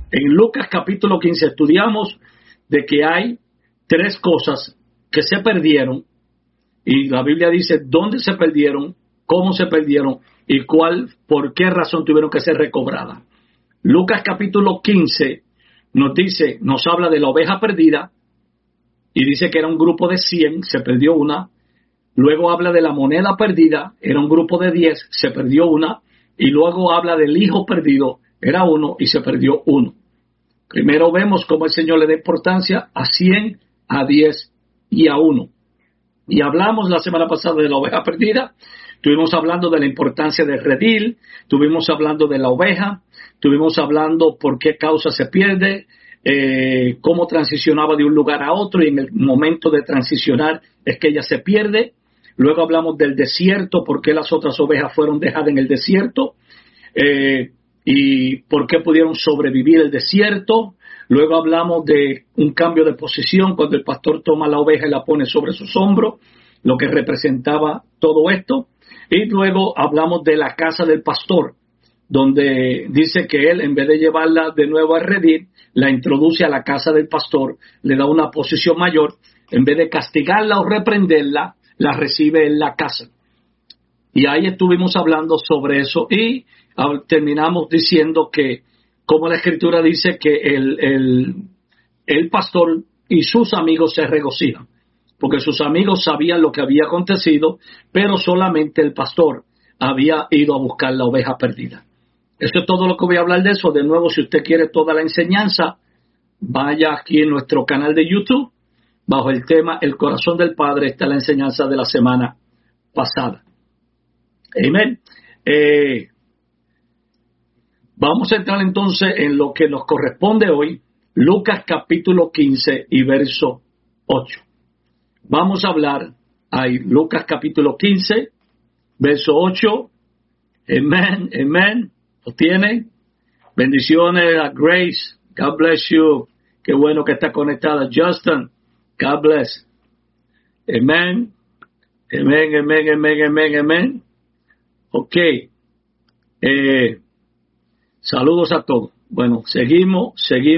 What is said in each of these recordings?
En Lucas capítulo 15 estudiamos de que hay tres cosas que se perdieron y la Biblia dice dónde se perdieron, cómo se perdieron y por qué razón tuvieron que ser recobradas. Lucas capítulo 15 nos habla de la oveja perdida y dice que era un grupo de 100, se perdió una. Luego habla de la moneda perdida, era un grupo de 10, se perdió una. Y luego habla del hijo perdido, era uno y se perdió uno. Primero vemos cómo el Señor le da importancia a 100, a 10 y a 1. Y hablamos la semana pasada de la oveja perdida, estuvimos hablando de la importancia del redil, estuvimos hablando de la oveja, estuvimos hablando por qué causa se pierde, cómo transicionaba de un lugar a otro y en el momento de transicionar es que ella se pierde. Luego hablamos del desierto, por qué las otras ovejas fueron dejadas en el desierto y por qué pudieron sobrevivir el desierto. Luego hablamos de un cambio de posición cuando el pastor toma la oveja y la pone sobre sus hombros, lo que representaba todo esto. Y luego hablamos de la casa del pastor, donde dice que él, en vez de llevarla de nuevo a redil, la introduce a la casa del pastor, le da una posición mayor, en vez de castigarla o reprenderla, la recibe en la casa. Y ahí estuvimos hablando sobre eso y terminamos diciendo que, como la Escritura dice que el pastor y sus amigos se regocijan, porque sus amigos sabían lo que había acontecido, pero solamente el pastor había ido a buscar la oveja perdida. Eso es todo lo que voy a hablar de eso. De nuevo, si usted quiere toda la enseñanza, vaya aquí en nuestro canal de YouTube. Bajo el tema El corazón del Padre está la enseñanza de la semana pasada. Amén. Vamos a entrar entonces en lo que nos corresponde hoy. Lucas capítulo 15 y verso 8. Vamos a hablar ahí. Lucas capítulo 15, verso 8. Amén, amén. ¿Lo tienen? Bendiciones a Grace. God bless you. Qué bueno que está conectada. Justin. God bless. Amén. Amén, amén, amén, amén, amén. Ok. Saludos a todos. Bueno, seguimos.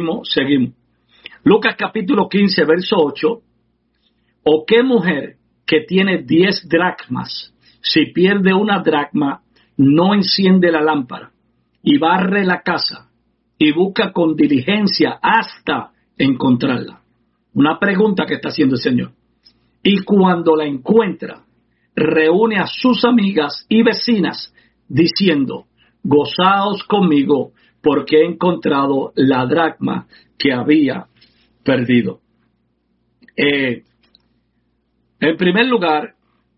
Lucas capítulo 15, verso 8. ¿O qué mujer que tiene 10 dracmas, si pierde una dracma, no enciende la lámpara y barre la casa y busca con diligencia hasta encontrarla? Una pregunta que está haciendo el Señor. Y cuando la encuentra, reúne a sus amigas y vecinas diciendo: gozaos conmigo porque he encontrado la dracma que había perdido. En primer lugar,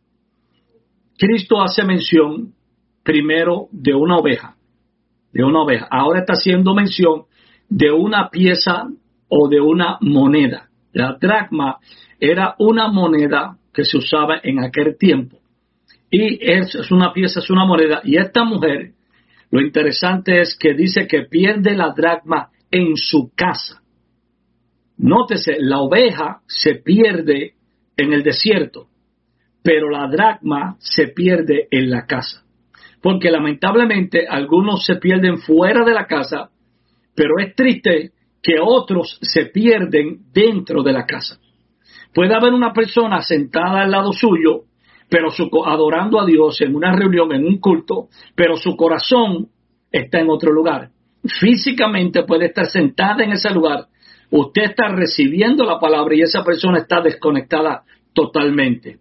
Cristo hace mención primero de una oveja. Ahora está haciendo mención de una pieza o de una moneda. La dracma era una moneda que se usaba en aquel tiempo. Y es una pieza, es una moneda. Y esta mujer, lo interesante es que dice que pierde la dracma en su casa. Nótese, la oveja se pierde en el desierto, pero la dracma se pierde en la casa. Porque lamentablemente algunos se pierden fuera de la casa, pero es triste que otros se pierden dentro de la casa. Puede haber una persona sentada al lado suyo, pero adorando a Dios en una reunión, en un culto, pero su corazón está en otro lugar. Físicamente puede estar sentada en ese lugar, usted está recibiendo la palabra y esa persona está desconectada totalmente.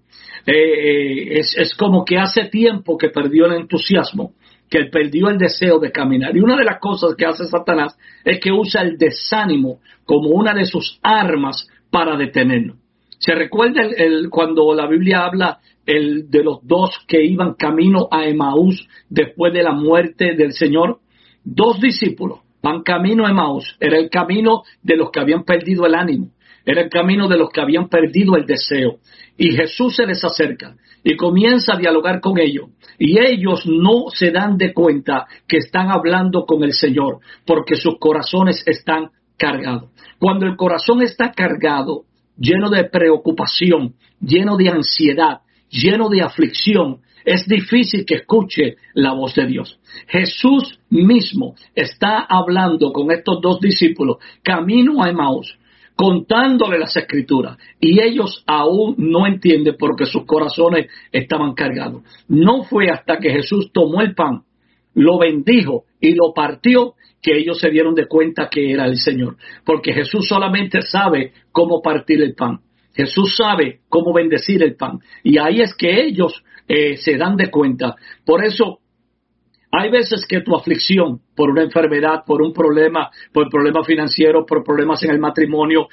Es como que hace tiempo que perdió el entusiasmo, que él perdió el deseo de caminar. Y una de las cosas que hace Satanás es que usa el desánimo como una de sus armas para detenernos. ¿Se recuerda cuando la Biblia habla de los dos que iban camino a Emaús después de la muerte del Señor? 2 discípulos van camino a Emaús. Era el camino de los que habían perdido el ánimo. Era el camino de los que habían perdido el deseo. Y Jesús se les acerca y comienza a dialogar con ellos. Y ellos no se dan de cuenta que están hablando con el Señor, porque sus corazones están cargados. Cuando el corazón está cargado, lleno de preocupación, lleno de ansiedad, lleno de aflicción, es difícil que escuche la voz de Dios. Jesús mismo está hablando con estos dos discípulos camino a Emaús, contándole las escrituras, y ellos aún no entienden porque sus corazones estaban cargados. No fue hasta que Jesús tomó el pan, lo bendijo y lo partió que ellos se dieron de cuenta que era el Señor, porque Jesús solamente sabe cómo partir el pan. Jesús sabe cómo bendecir el pan, y ahí es que ellos se dan de cuenta. Por eso hay veces que tu aflicción por una enfermedad, por un problema, por problemas financieros, por problemas en el matrimonio,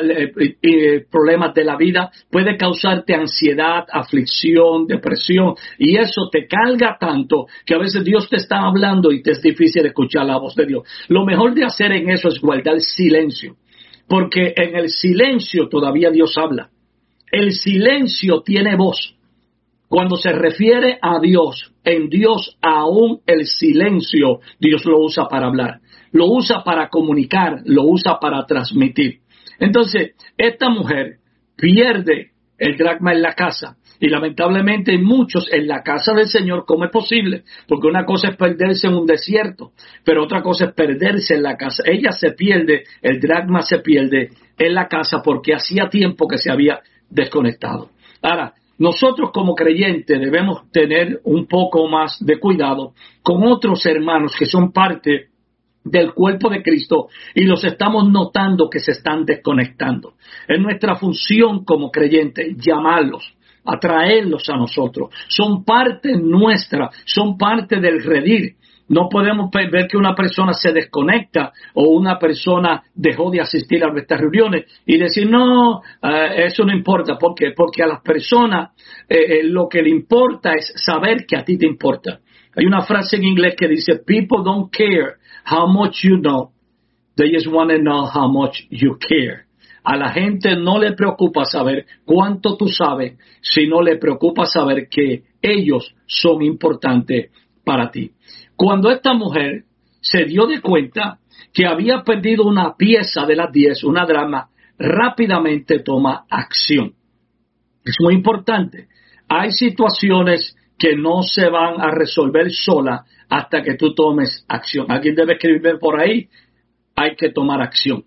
problemas de la vida, puede causarte ansiedad, aflicción, depresión, y eso te carga tanto que a veces Dios te está hablando y te es difícil escuchar la voz de Dios. Lo mejor de hacer en eso es guardar silencio, porque en el silencio todavía Dios habla. El silencio tiene voz. Cuando se refiere a Dios, en Dios aún el silencio, Dios lo usa para hablar, lo usa para comunicar, lo usa para transmitir. Entonces, esta mujer pierde el dracma en la casa, y lamentablemente muchos en la casa del Señor. ¿Cómo es posible? Porque una cosa es perderse en un desierto, pero otra cosa es perderse en la casa. Ella se pierde, el dracma se pierde en la casa porque hacía tiempo que se había desconectado. Ahora, nosotros como creyentes debemos tener un poco más de cuidado con otros hermanos que son parte del cuerpo de Cristo y los estamos notando que se están desconectando. Es nuestra función como creyentes llamarlos, atraerlos a nosotros. Son parte nuestra, son parte del redil. No podemos ver que una persona se desconecta o una persona dejó de asistir a nuestras reuniones y decir, no, eso no importa. ¿Por qué? Porque a las personas lo que le importa es saber que a ti te importa. Hay una frase en inglés que dice, people don't care how much you know, they just want to know how much you care. A la gente no le preocupa saber cuánto tú sabes, sino le preocupa saber que ellos son importantes para ti. Cuando esta mujer se dio de cuenta que había perdido una pieza de las 10, una dracma, rápidamente toma acción. Es muy importante. Hay situaciones que no se van a resolver sola hasta que tú tomes acción. Alguien debe escribir por ahí, hay que tomar acción.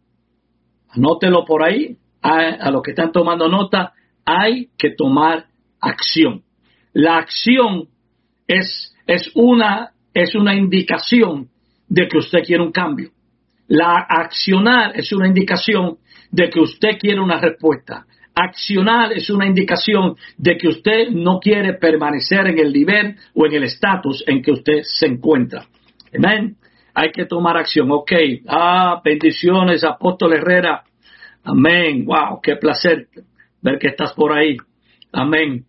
Anótelo por ahí, a los que están tomando nota, hay que tomar acción. La acción es una indicación de que usted quiere un cambio. La accionar es una indicación de que usted quiere una respuesta. Accionar es una indicación de que usted no quiere permanecer en el nivel o en el estatus en que usted se encuentra. Amén. Hay que tomar acción. Ok. Bendiciones, Apóstol Herrera. Amén. Wow, qué placer ver que estás por ahí. Amén.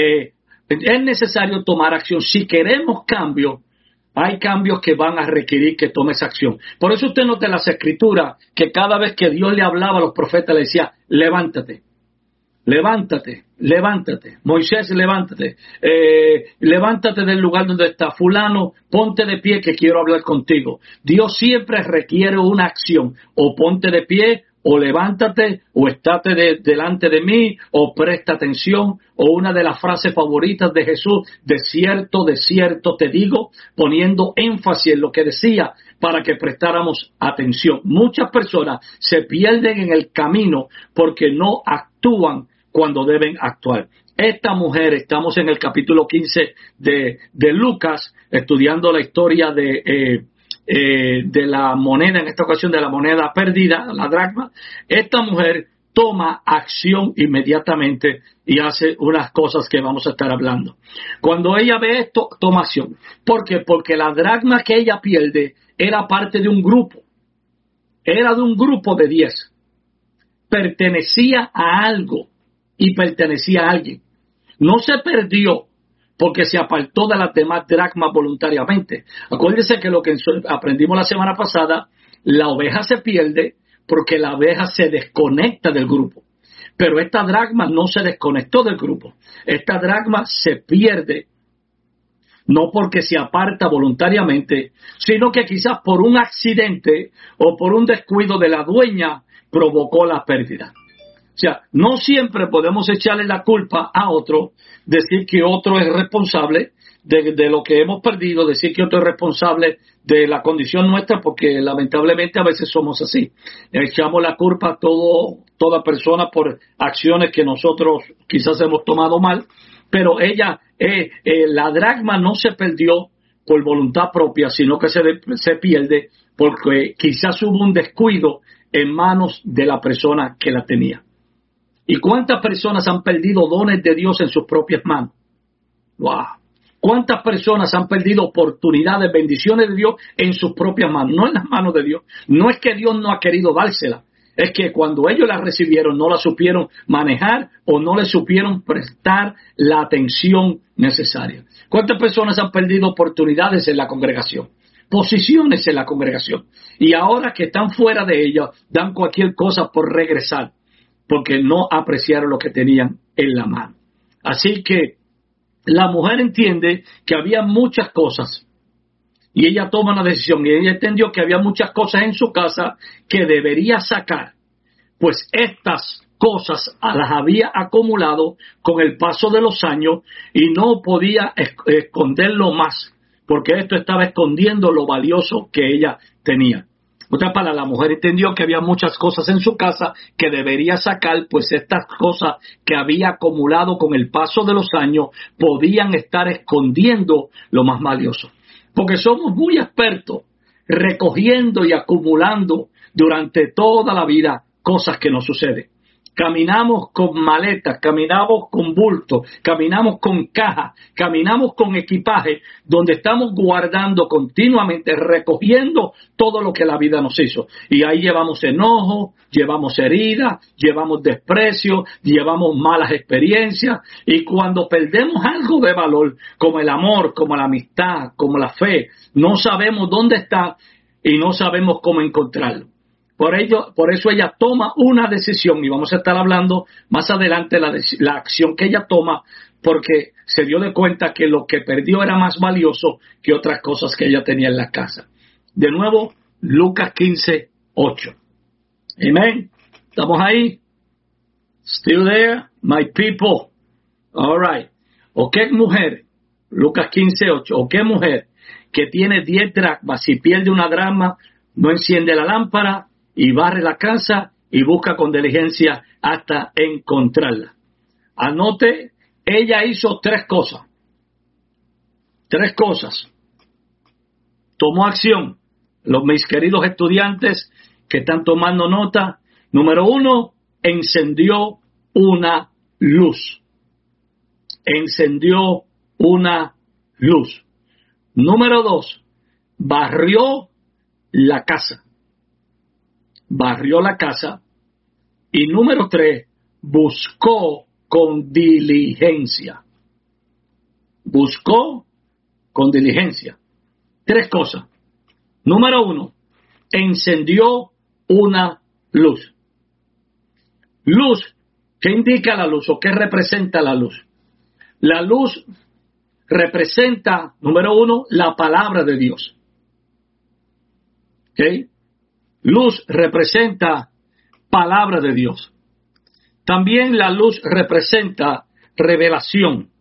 Es necesario tomar acción. Si queremos cambio, hay cambios que van a requerir que tomes acción. Por eso usted nota en las Escrituras que cada vez que Dios le hablaba a los profetas le decía, levántate, levántate, levántate. Moisés, levántate. Levántate del lugar donde está. Fulano, ponte de pie que quiero hablar contigo. Dios siempre requiere una acción. O ponte de pie, o levántate, o estate delante de mí, o presta atención, o una de las frases favoritas de Jesús, de cierto te digo, poniendo énfasis en lo que decía para que prestáramos atención. Muchas personas se pierden en el camino porque no actúan cuando deben actuar. Esta mujer, estamos en el capítulo 15 de Lucas, estudiando la historia de la moneda, en esta ocasión de la moneda perdida, la dracma. Esta mujer toma acción inmediatamente y hace unas cosas que vamos a estar hablando. Cuando ella ve esto, toma acción. ¿Por qué? Porque la dracma que ella pierde era parte de un grupo. Era de un grupo de 10. Pertenecía a algo y pertenecía a alguien. No se perdió porque se apartó de las demás dracmas voluntariamente. Acuérdense que lo que aprendimos la semana pasada, la oveja se pierde porque la oveja se desconecta del grupo. Pero esta dracma no se desconectó del grupo. Esta dracma se pierde no porque se aparta voluntariamente, sino que quizás por un accidente o por un descuido de la dueña provocó la pérdida. sea, no siempre podemos echarle la culpa a otro, decir que otro es responsable de lo que hemos perdido, decir que otro es responsable de la condición nuestra, porque lamentablemente a veces somos así. Echamos la culpa a toda persona por acciones que nosotros quizás hemos tomado mal, pero la dracma no se perdió por voluntad propia, sino que se pierde porque quizás hubo un descuido en manos de la persona que la tenía. ¿Y cuántas personas han perdido dones de Dios en sus propias manos? ¡Wow! ¿Cuántas personas han perdido oportunidades, bendiciones de Dios en sus propias manos? No en las manos de Dios. No es que Dios no ha querido dársela. Es que cuando ellos la recibieron no la supieron manejar o no le supieron prestar la atención necesaria. ¿Cuántas personas han perdido oportunidades en la congregación? Posiciones en la congregación. Y ahora que están fuera de ella, dan cualquier cosa por regresar, porque no apreciaron lo que tenían en la mano. Así que la mujer entiende que había muchas cosas y ella toma una decisión y ella entendió que había muchas cosas en su casa que debería sacar, pues estas cosas las había acumulado con el paso de los años y no podía esconderlo más, porque esto estaba escondiendo lo valioso que ella tenía. Otra palabra, la mujer entendió que había muchas cosas en su casa que debería sacar, pues estas cosas que había acumulado con el paso de los años podían estar escondiendo lo más valioso. Porque somos muy expertos recogiendo y acumulando durante toda la vida cosas que nos suceden. Caminamos con maletas, caminamos con bultos, caminamos con cajas, caminamos con equipaje, donde estamos guardando continuamente, recogiendo todo lo que la vida nos hizo. Y ahí llevamos enojo, llevamos heridas, llevamos desprecio, llevamos malas experiencias. Y cuando perdemos algo de valor, como el amor, como la amistad, como la fe, no sabemos dónde está y no sabemos cómo encontrarlo. Por eso ella toma una decisión, y vamos a estar hablando más adelante la acción que ella toma, porque se dio de cuenta que lo que perdió era más valioso que otras cosas que ella tenía en la casa. De nuevo, Lucas 15:8. Amén. ¿Estamos ahí? Still there, my people. All right. ¿O qué mujer? Lucas 15:8. ¿O qué mujer que tiene 10 dracmas, si pierde una dracma, no enciende la lámpara y barre la casa y busca con diligencia hasta encontrarla? Anote, ella hizo 3 cosas. 3 cosas. Tomó acción. Mis queridos estudiantes que están tomando nota. Número 1, encendió una luz. Encendió una luz. Número 2, barrió la casa. Barrió la casa. Y número 3, buscó con diligencia. Buscó con diligencia. 3 cosas. Número 1, encendió una luz. Luz, ¿qué indica la luz o qué representa la luz? La luz representa, número 1, la palabra de Dios. ¿Ok? Luz representa palabra de Dios. También la luz representa revelación.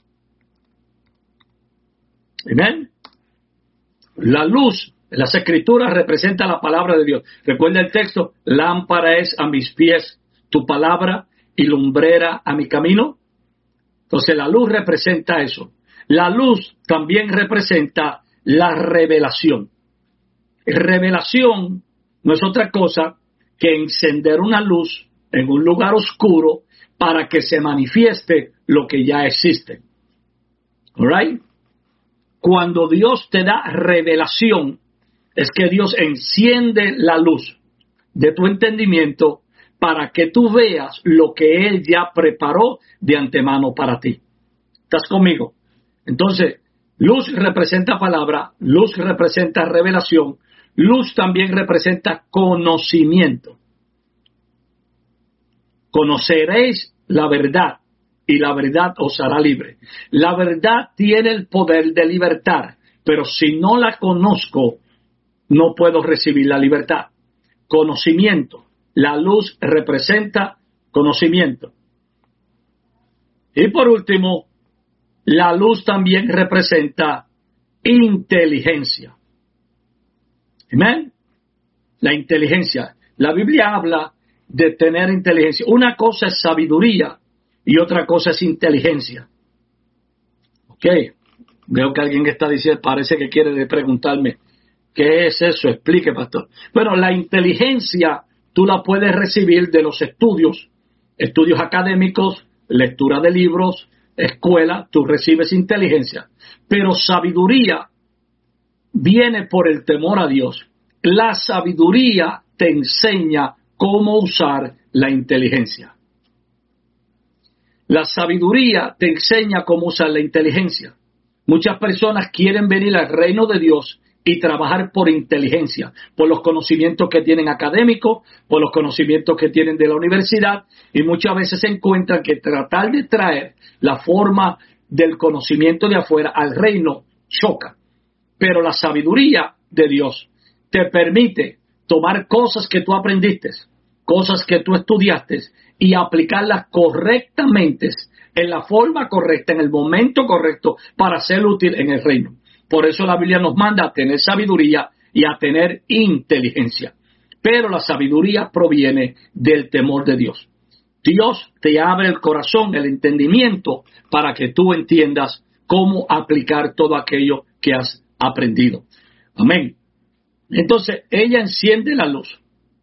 ¿Amén? La luz, las escrituras representa la palabra de Dios. Recuerda el texto, lámpara es a mis pies tu palabra y lumbrera a mi camino. Entonces la luz representa eso. La luz también representa la revelación. Revelación no es otra cosa que encender una luz en un lugar oscuro para que se manifieste lo que ya existe. All right? Cuando Dios te da revelación, es que Dios enciende la luz de tu entendimiento para que tú veas lo que Él ya preparó de antemano para ti. ¿Estás conmigo? Entonces, luz representa palabra, luz representa revelación, luz también representa conocimiento. Conoceréis la verdad y la verdad os hará libre. La verdad tiene el poder de libertar, pero si no la conozco, no puedo recibir la libertad. Conocimiento. La luz representa conocimiento. Y por último, la luz también representa inteligencia. Amén. La inteligencia. La Biblia habla de tener inteligencia. Una cosa es sabiduría y otra cosa es inteligencia. Ok. Veo que alguien que está diciendo, parece que quiere preguntarme, ¿qué es eso? Explique, pastor. Bueno, la inteligencia tú la puedes recibir de los estudios académicos, lectura de libros, escuela, tú recibes inteligencia. Pero sabiduría viene por el temor a Dios. La sabiduría te enseña cómo usar la inteligencia. La sabiduría te enseña cómo usar la inteligencia. Muchas personas quieren venir al reino de Dios y trabajar por inteligencia, por los conocimientos que tienen académicos, por los conocimientos que tienen de la universidad, y muchas veces se encuentran que tratar de traer la forma del conocimiento de afuera al reino choca. Pero la sabiduría de Dios te permite tomar cosas que tú aprendiste, cosas que tú estudiaste y aplicarlas correctamente, en la forma correcta, en el momento correcto, para ser útil en el reino. Por eso la Biblia nos manda a tener sabiduría y a tener inteligencia. Pero la sabiduría proviene del temor de Dios. Dios te abre el corazón, el entendimiento, para que tú entiendas cómo aplicar todo aquello que has aprendido. Amén. Entonces, ella enciende la luz.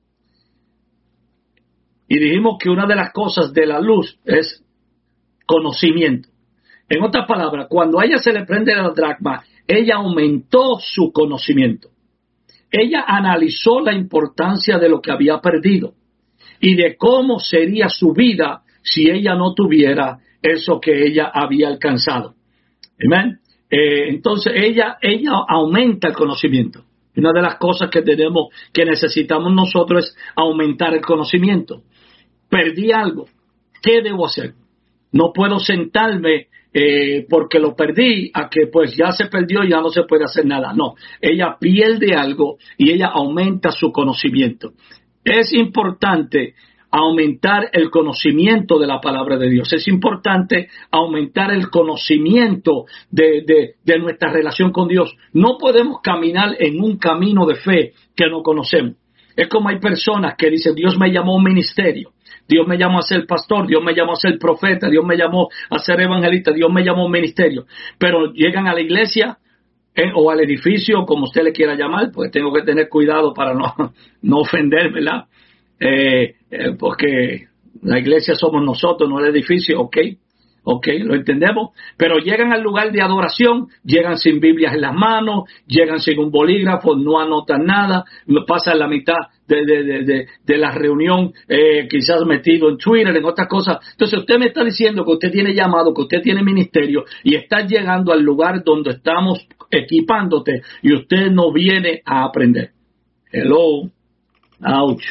Y dijimos que una de las cosas de la luz es conocimiento. En otras palabras, cuando a ella se le prende la dracma, ella aumentó su conocimiento. Ella analizó la importancia de lo que había perdido y de cómo sería su vida si ella no tuviera eso que ella había alcanzado. Amén. Entonces ella aumenta el conocimiento. Una de las cosas que necesitamos nosotros es aumentar el conocimiento. Perdí algo. ¿Qué debo hacer? No puedo sentarme porque lo perdí a que pues ya se perdió y ya no se puede hacer nada. No, ella pierde algo y ella aumenta su conocimiento. Es importante aumentar el conocimiento de la palabra de Dios. Es importante aumentar el conocimiento de nuestra relación con Dios. No podemos caminar en un camino de fe que no conocemos. Es como hay personas que dicen, Dios me llamó a un ministerio. Dios me llamó a ser pastor, Dios me llamó a ser profeta, Dios me llamó a ser evangelista, Dios me llamó a un ministerio. Pero llegan a la iglesia o al edificio, como usted le quiera llamar, pues tengo que tener cuidado para no ofender, ¿verdad? Porque la iglesia somos nosotros, no el edificio, ok, lo entendemos, pero llegan al lugar de adoración, llegan sin Biblias en las manos, llegan sin un bolígrafo, no anotan nada, pasan la mitad de la reunión quizás metido en Twitter, en otras cosas. Entonces usted me está diciendo que usted tiene llamado, que usted tiene ministerio y está llegando al lugar donde estamos equipándote y usted no viene a aprender. Hello, ouch.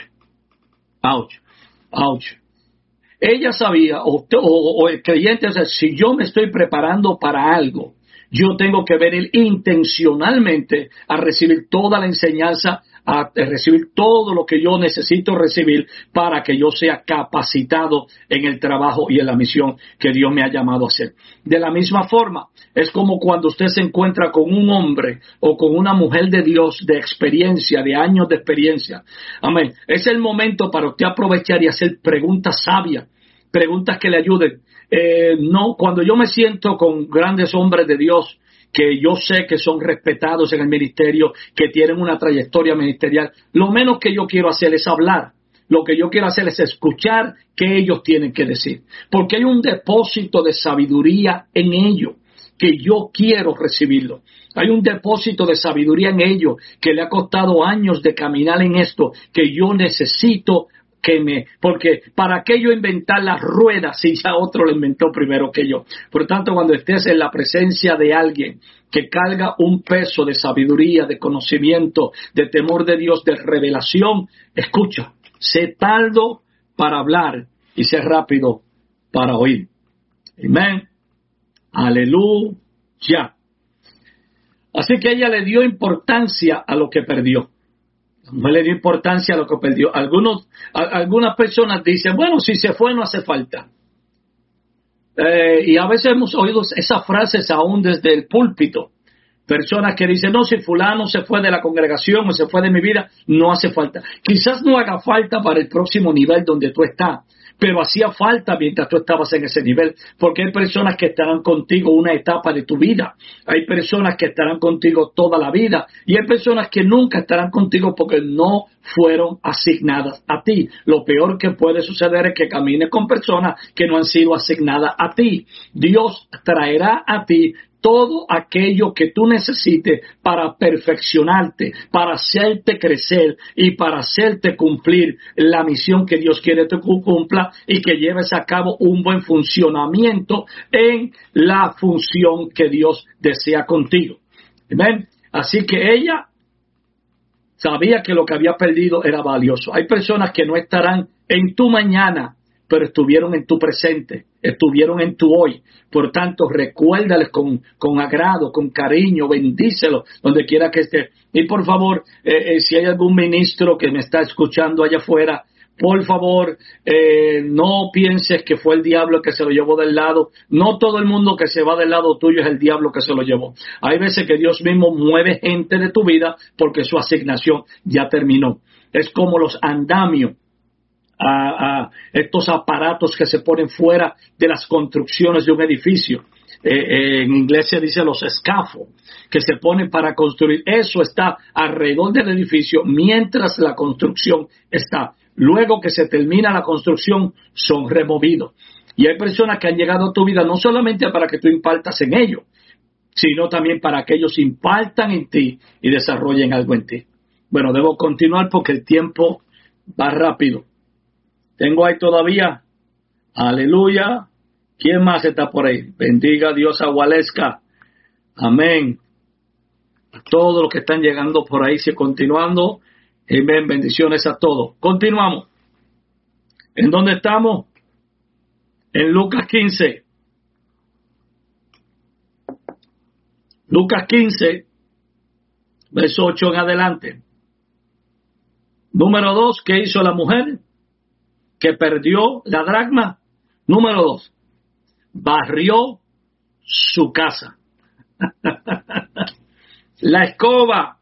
Ella sabía, o el creyente, o sea, si yo me estoy preparando para algo, yo tengo que venir intencionalmente a recibir toda la enseñanza, a recibir todo lo que yo necesito recibir para que yo sea capacitado en el trabajo y en la misión que Dios me ha llamado a hacer. De la misma forma, es como cuando usted se encuentra con un hombre o con una mujer de Dios de experiencia, de años de experiencia. Amén. Es el momento para usted aprovechar y hacer preguntas sabias, preguntas que le ayuden. No, cuando yo me siento con grandes hombres de Dios que yo sé que son respetados en el ministerio, que tienen una trayectoria ministerial, lo menos que yo quiero hacer es hablar. Lo que yo quiero hacer es escuchar qué ellos tienen que decir. Porque hay un depósito de sabiduría en ellos que yo quiero recibirlo. Hay un depósito de sabiduría en ellos que le ha costado años de caminar en esto, que yo necesito porque ¿para qué yo inventar las ruedas si ya otro lo inventó primero que yo? Por tanto, cuando estés en la presencia de alguien que carga un peso de sabiduría, de conocimiento, de temor de Dios, de revelación, escucha, sé tardo para hablar y sé rápido para oír. Amén. Aleluya. Así que ella le dio importancia a lo que perdió. La mujer le dio importancia a lo que perdió. Algunas personas dicen, bueno, si se fue no hace falta. Y a veces hemos oído esas frases aún desde el púlpito. Personas que dicen, no, si fulano se fue de la congregación o se fue de mi vida, no hace falta. Quizás no haga falta para el próximo nivel donde tú estás, pero hacía falta mientras tú estabas en ese nivel, porque hay personas que estarán contigo una etapa de tu vida, hay personas que estarán contigo toda la vida, y hay personas que nunca estarán contigo porque no fueron asignadas a ti. Lo peor que puede suceder es que camines con personas que no han sido asignadas a ti. Dios traerá a ti todo aquello que tú necesites para perfeccionarte, para hacerte crecer y para hacerte cumplir la misión que Dios quiere que tú cumpla y que lleves a cabo un buen funcionamiento en la función que Dios desea contigo. ¿Ven? Así que ella sabía que lo que había perdido era valioso. Hay personas que no estarán en tu mañana, pero estuvieron en tu presente, estuvieron en tu hoy. Por tanto, recuérdales con agrado, con cariño, bendícelos donde quiera que esté. Y por favor, si hay algún ministro que me está escuchando allá afuera, por favor, no pienses que fue el diablo que se lo llevó del lado. No todo el mundo que se va del lado tuyo es el diablo que se lo llevó. Hay veces que Dios mismo mueve gente de tu vida porque su asignación ya terminó. Es como los andamios. A estos aparatos que se ponen fuera de las construcciones de un edificio. En inglés se dice los scaffolds, que se ponen para construir. Eso está alrededor del edificio mientras la construcción está. Luego que se termina la construcción, son removidos. Y hay personas que han llegado a tu vida no solamente para que tú impartas en ellos, sino también para que ellos impartan en ti y desarrollen algo en ti. Bueno, debo continuar porque el tiempo va rápido. Tengo ahí todavía, aleluya. ¿Quién más está por ahí? Bendiga a Dios a Gualesca. Amén. A todos los que están llegando por ahí, sigue continuando. Amén. Bendiciones a todos. Continuamos. ¿En dónde estamos? En Lucas 15. Lucas 15, verso 8 en adelante. Número 2, ¿qué hizo la mujer que perdió la dracma? Número 2, barrió su casa. La escoba,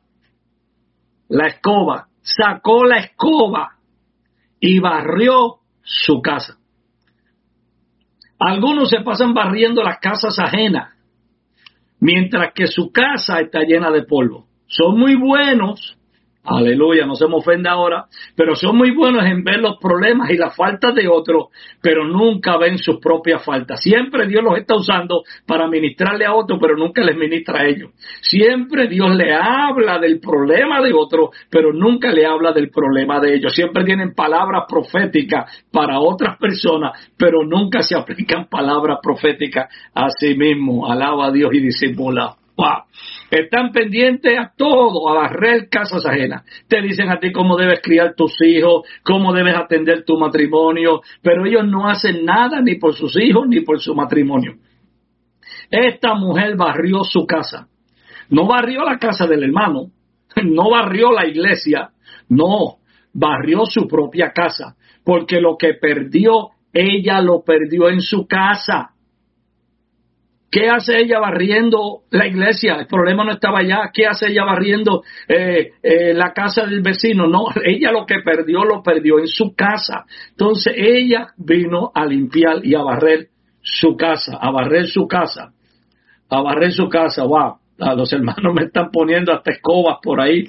sacó la escoba y barrió su casa. Algunos se pasan barriendo las casas ajenas, mientras que su casa está llena de polvo. Son muy buenos. Aleluya, no se me ofenda ahora, pero son muy buenos en ver los problemas y las faltas de otros, pero nunca ven sus propias faltas. Siempre Dios los está usando para ministrarle a otros, pero nunca les ministra a ellos. Siempre Dios le habla del problema de otros, pero nunca le habla del problema de ellos. Siempre tienen palabras proféticas para otras personas, pero nunca se aplican palabras proféticas a sí mismos. Alaba a Dios y disimula. Wow. Están pendientes a todo, a barrer casas ajenas. Te dicen a ti cómo debes criar tus hijos, cómo debes atender tu matrimonio, pero ellos no hacen nada ni por sus hijos ni por su matrimonio. Esta mujer barrió su casa. No barrió la casa del hermano, no barrió la iglesia, no, barrió su propia casa, porque lo que perdió, ella lo perdió en su casa. ¿Qué hace ella barriendo la iglesia? El problema no estaba allá. ¿Qué hace ella barriendo la casa del vecino? No, ella lo que perdió, lo perdió en su casa. Entonces ella vino a limpiar y a barrer su casa, a barrer su casa, a barrer su casa. Wow, los hermanos me están poniendo hasta escobas por ahí.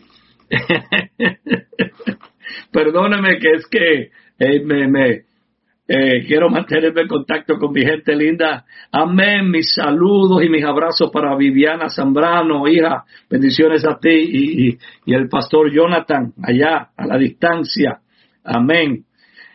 Perdóneme que es que quiero mantenerme en contacto con mi gente linda. Amén. Mis saludos y mis abrazos para Viviana Zambrano, hija. Bendiciones a ti y el pastor Jonathan allá a la distancia. Amén.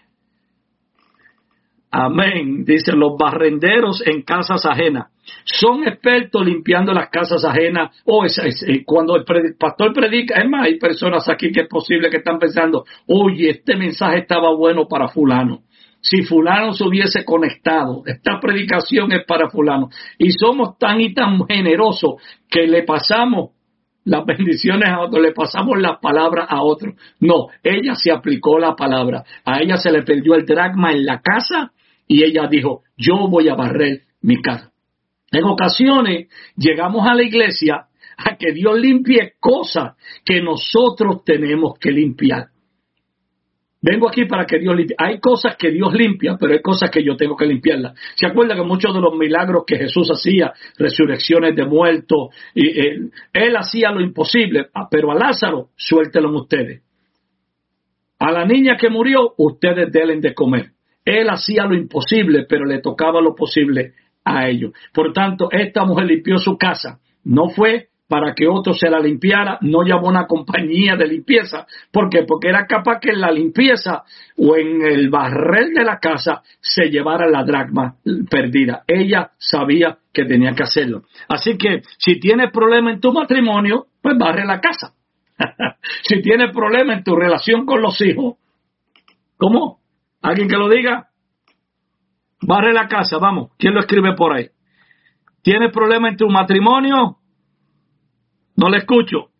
Amén. Dice, los barrenderos en casas ajenas son expertos limpiando las casas ajenas. Cuando el pastor predica, es más, hay personas aquí que es posible que están pensando, oye, este mensaje estaba bueno para fulano. Si fulano se hubiese conectado, esta predicación es para fulano. Y somos tan y tan generosos que le pasamos las bendiciones a otros, le pasamos las palabras a otros. No, ella se aplicó la palabra. A ella se le perdió el dracma en la casa y ella dijo, yo voy a barrer mi casa. En ocasiones llegamos a la iglesia a que Dios limpie cosas que nosotros tenemos que limpiar. Vengo aquí para que Dios limpie. Hay cosas que Dios limpia, pero hay cosas que yo tengo que limpiarlas. ¿Se acuerda que muchos de los milagros que Jesús hacía, resurrecciones de muertos, él hacía lo imposible, pero a Lázaro, suéltelo en ustedes. A la niña que murió, ustedes denle de comer. Él hacía lo imposible, pero le tocaba lo posible a ellos. Por tanto, esta mujer limpió su casa. No fue para que otro se la limpiara, no llamó una compañía de limpieza. ¿Por qué? Porque era capaz que en la limpieza o en el barrer de la casa se llevara la dracma perdida. Ella sabía que tenía que hacerlo. Así que si tienes problema en tu matrimonio, pues barre la casa. Si tienes problema en tu relación con los hijos, ¿cómo? ¿Alguien que lo diga? Barre la casa, vamos. ¿Quién lo escribe por ahí? ¿Tienes problema en tu matrimonio? No le escucho.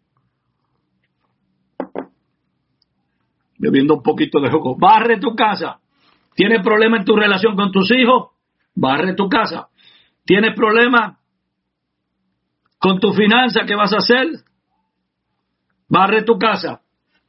Bebiendo un poquito de jugo. Barre tu casa. ¿Tienes problema en tu relación con tus hijos? Barre tu casa. ¿Tienes problema con tu finanza? ¿Qué vas a hacer? Barre tu casa.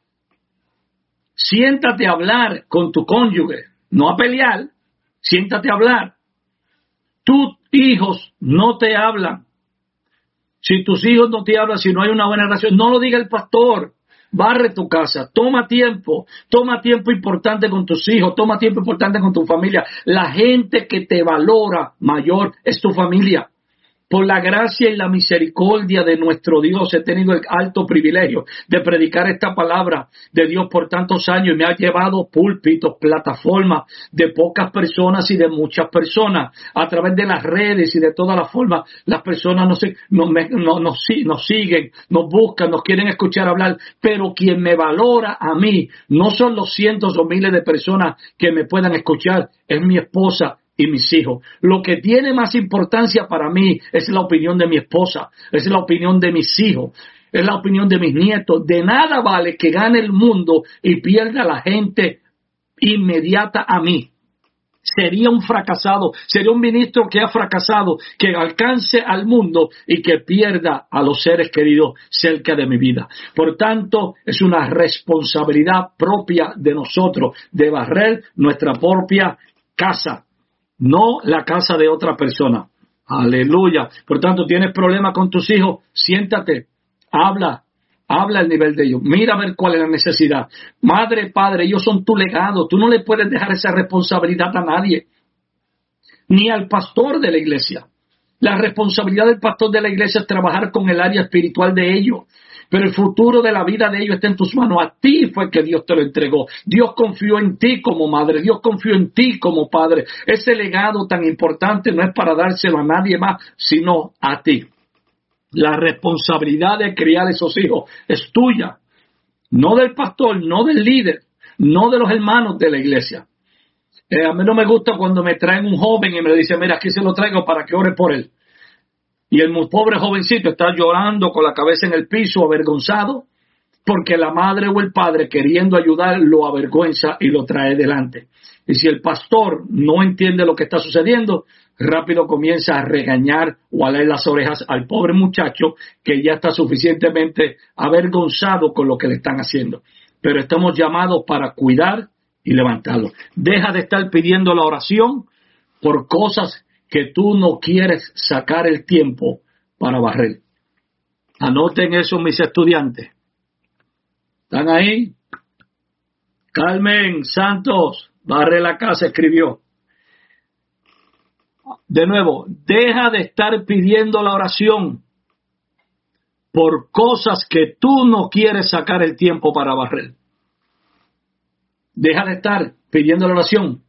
Siéntate a hablar con tu cónyuge. No a pelear. Siéntate a hablar. Tus hijos no te hablan. Si tus hijos no te hablan, si no hay una buena relación, no lo diga el pastor. Barre tu casa, toma tiempo importante con tus hijos, toma tiempo importante con tu familia. La gente que te valora mayor es tu familia. Por la gracia y la misericordia de nuestro Dios he tenido el alto privilegio de predicar esta palabra de Dios por tantos años y me ha llevado púlpitos, plataformas de pocas personas y de muchas personas. A través de las redes y de todas las formas, las personas nos siguen, nos buscan, nos quieren escuchar hablar, pero quien me valora a mí no son los cientos o miles de personas que me puedan escuchar, es mi esposa y mis hijos. Lo que tiene más importancia para mí es la opinión de mi esposa, es la opinión de mis hijos, es la opinión de mis nietos. De nada vale que gane el mundo y pierda la gente inmediata a mí. Sería un fracasado, sería un ministro que ha fracasado, que alcance al mundo y que pierda a los seres queridos cerca de mi vida. Por tanto, es una responsabilidad propia de nosotros de barrer nuestra propia casa, no la casa de otra persona. Aleluya. Por tanto, tienes problemas con tus hijos, siéntate, habla al nivel de ellos, mira a ver cuál es la necesidad. Madre, padre, ellos son tu legado, tú no le puedes dejar esa responsabilidad a nadie, ni al pastor de la iglesia. La responsabilidad del pastor de la iglesia es trabajar con el área espiritual de ellos. Pero el futuro de la vida de ellos está en tus manos. A ti fue que Dios te lo entregó. Dios confió en ti como madre. Dios confió en ti como padre. Ese legado tan importante no es para dárselo a nadie más, sino a ti. La responsabilidad de criar esos hijos es tuya. No del pastor, no del líder, no de los hermanos de la iglesia. A mí no me gusta cuando me traen un joven y me dice, mira, aquí se lo traigo para que ore por él. Y el pobre jovencito está llorando con la cabeza en el piso, avergonzado, porque la madre o el padre, queriendo ayudar, lo avergüenza y lo trae delante. Y si el pastor no entiende lo que está sucediendo, rápido comienza a regañar o a leer las orejas al pobre muchacho que ya está suficientemente avergonzado con lo que le están haciendo. Pero estamos llamados para cuidar y levantarlo. Deja de estar pidiendo la oración por cosas que tú no quieres sacar el tiempo para barrer. Anoten eso, mis estudiantes. ¿Están ahí? Carmen Santos, barre la casa, escribió. De nuevo, deja de estar pidiendo la oración por cosas que tú no quieres sacar el tiempo para barrer. Deja de estar pidiendo la oración.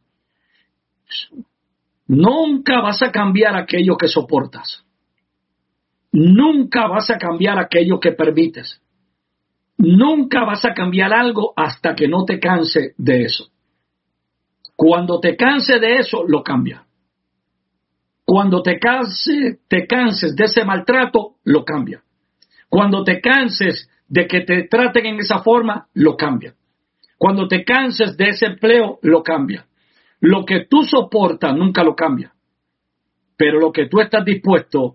Nunca vas a cambiar aquello que soportas. Nunca vas a cambiar aquello que permites. Nunca vas a cambiar algo hasta que no te canse de eso. Cuando te canse de eso, lo cambia. Cuando te canses de ese maltrato, lo cambia. Cuando te canses de que te traten en esa forma, lo cambia. Cuando te canses de ese empleo, lo cambia. Lo que tú soportas nunca lo cambia. Pero lo que tú estás dispuesto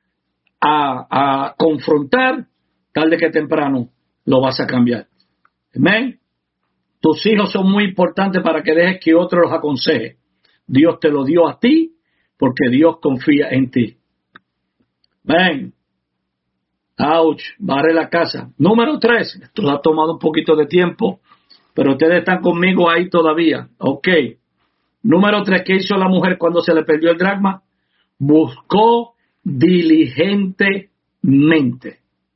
a confrontar, tarde que temprano, lo vas a cambiar. Amén. Tus hijos son muy importantes para que dejes que otro los aconseje. Dios te lo dio a ti porque Dios confía en ti. Amén. Ouch, barre la casa. Número 3, esto ha tomado un poquito de tiempo, pero ustedes están conmigo ahí todavía. Ok. Número 3, ¿qué hizo la mujer cuando se le perdió el dracma? Buscó diligentemente.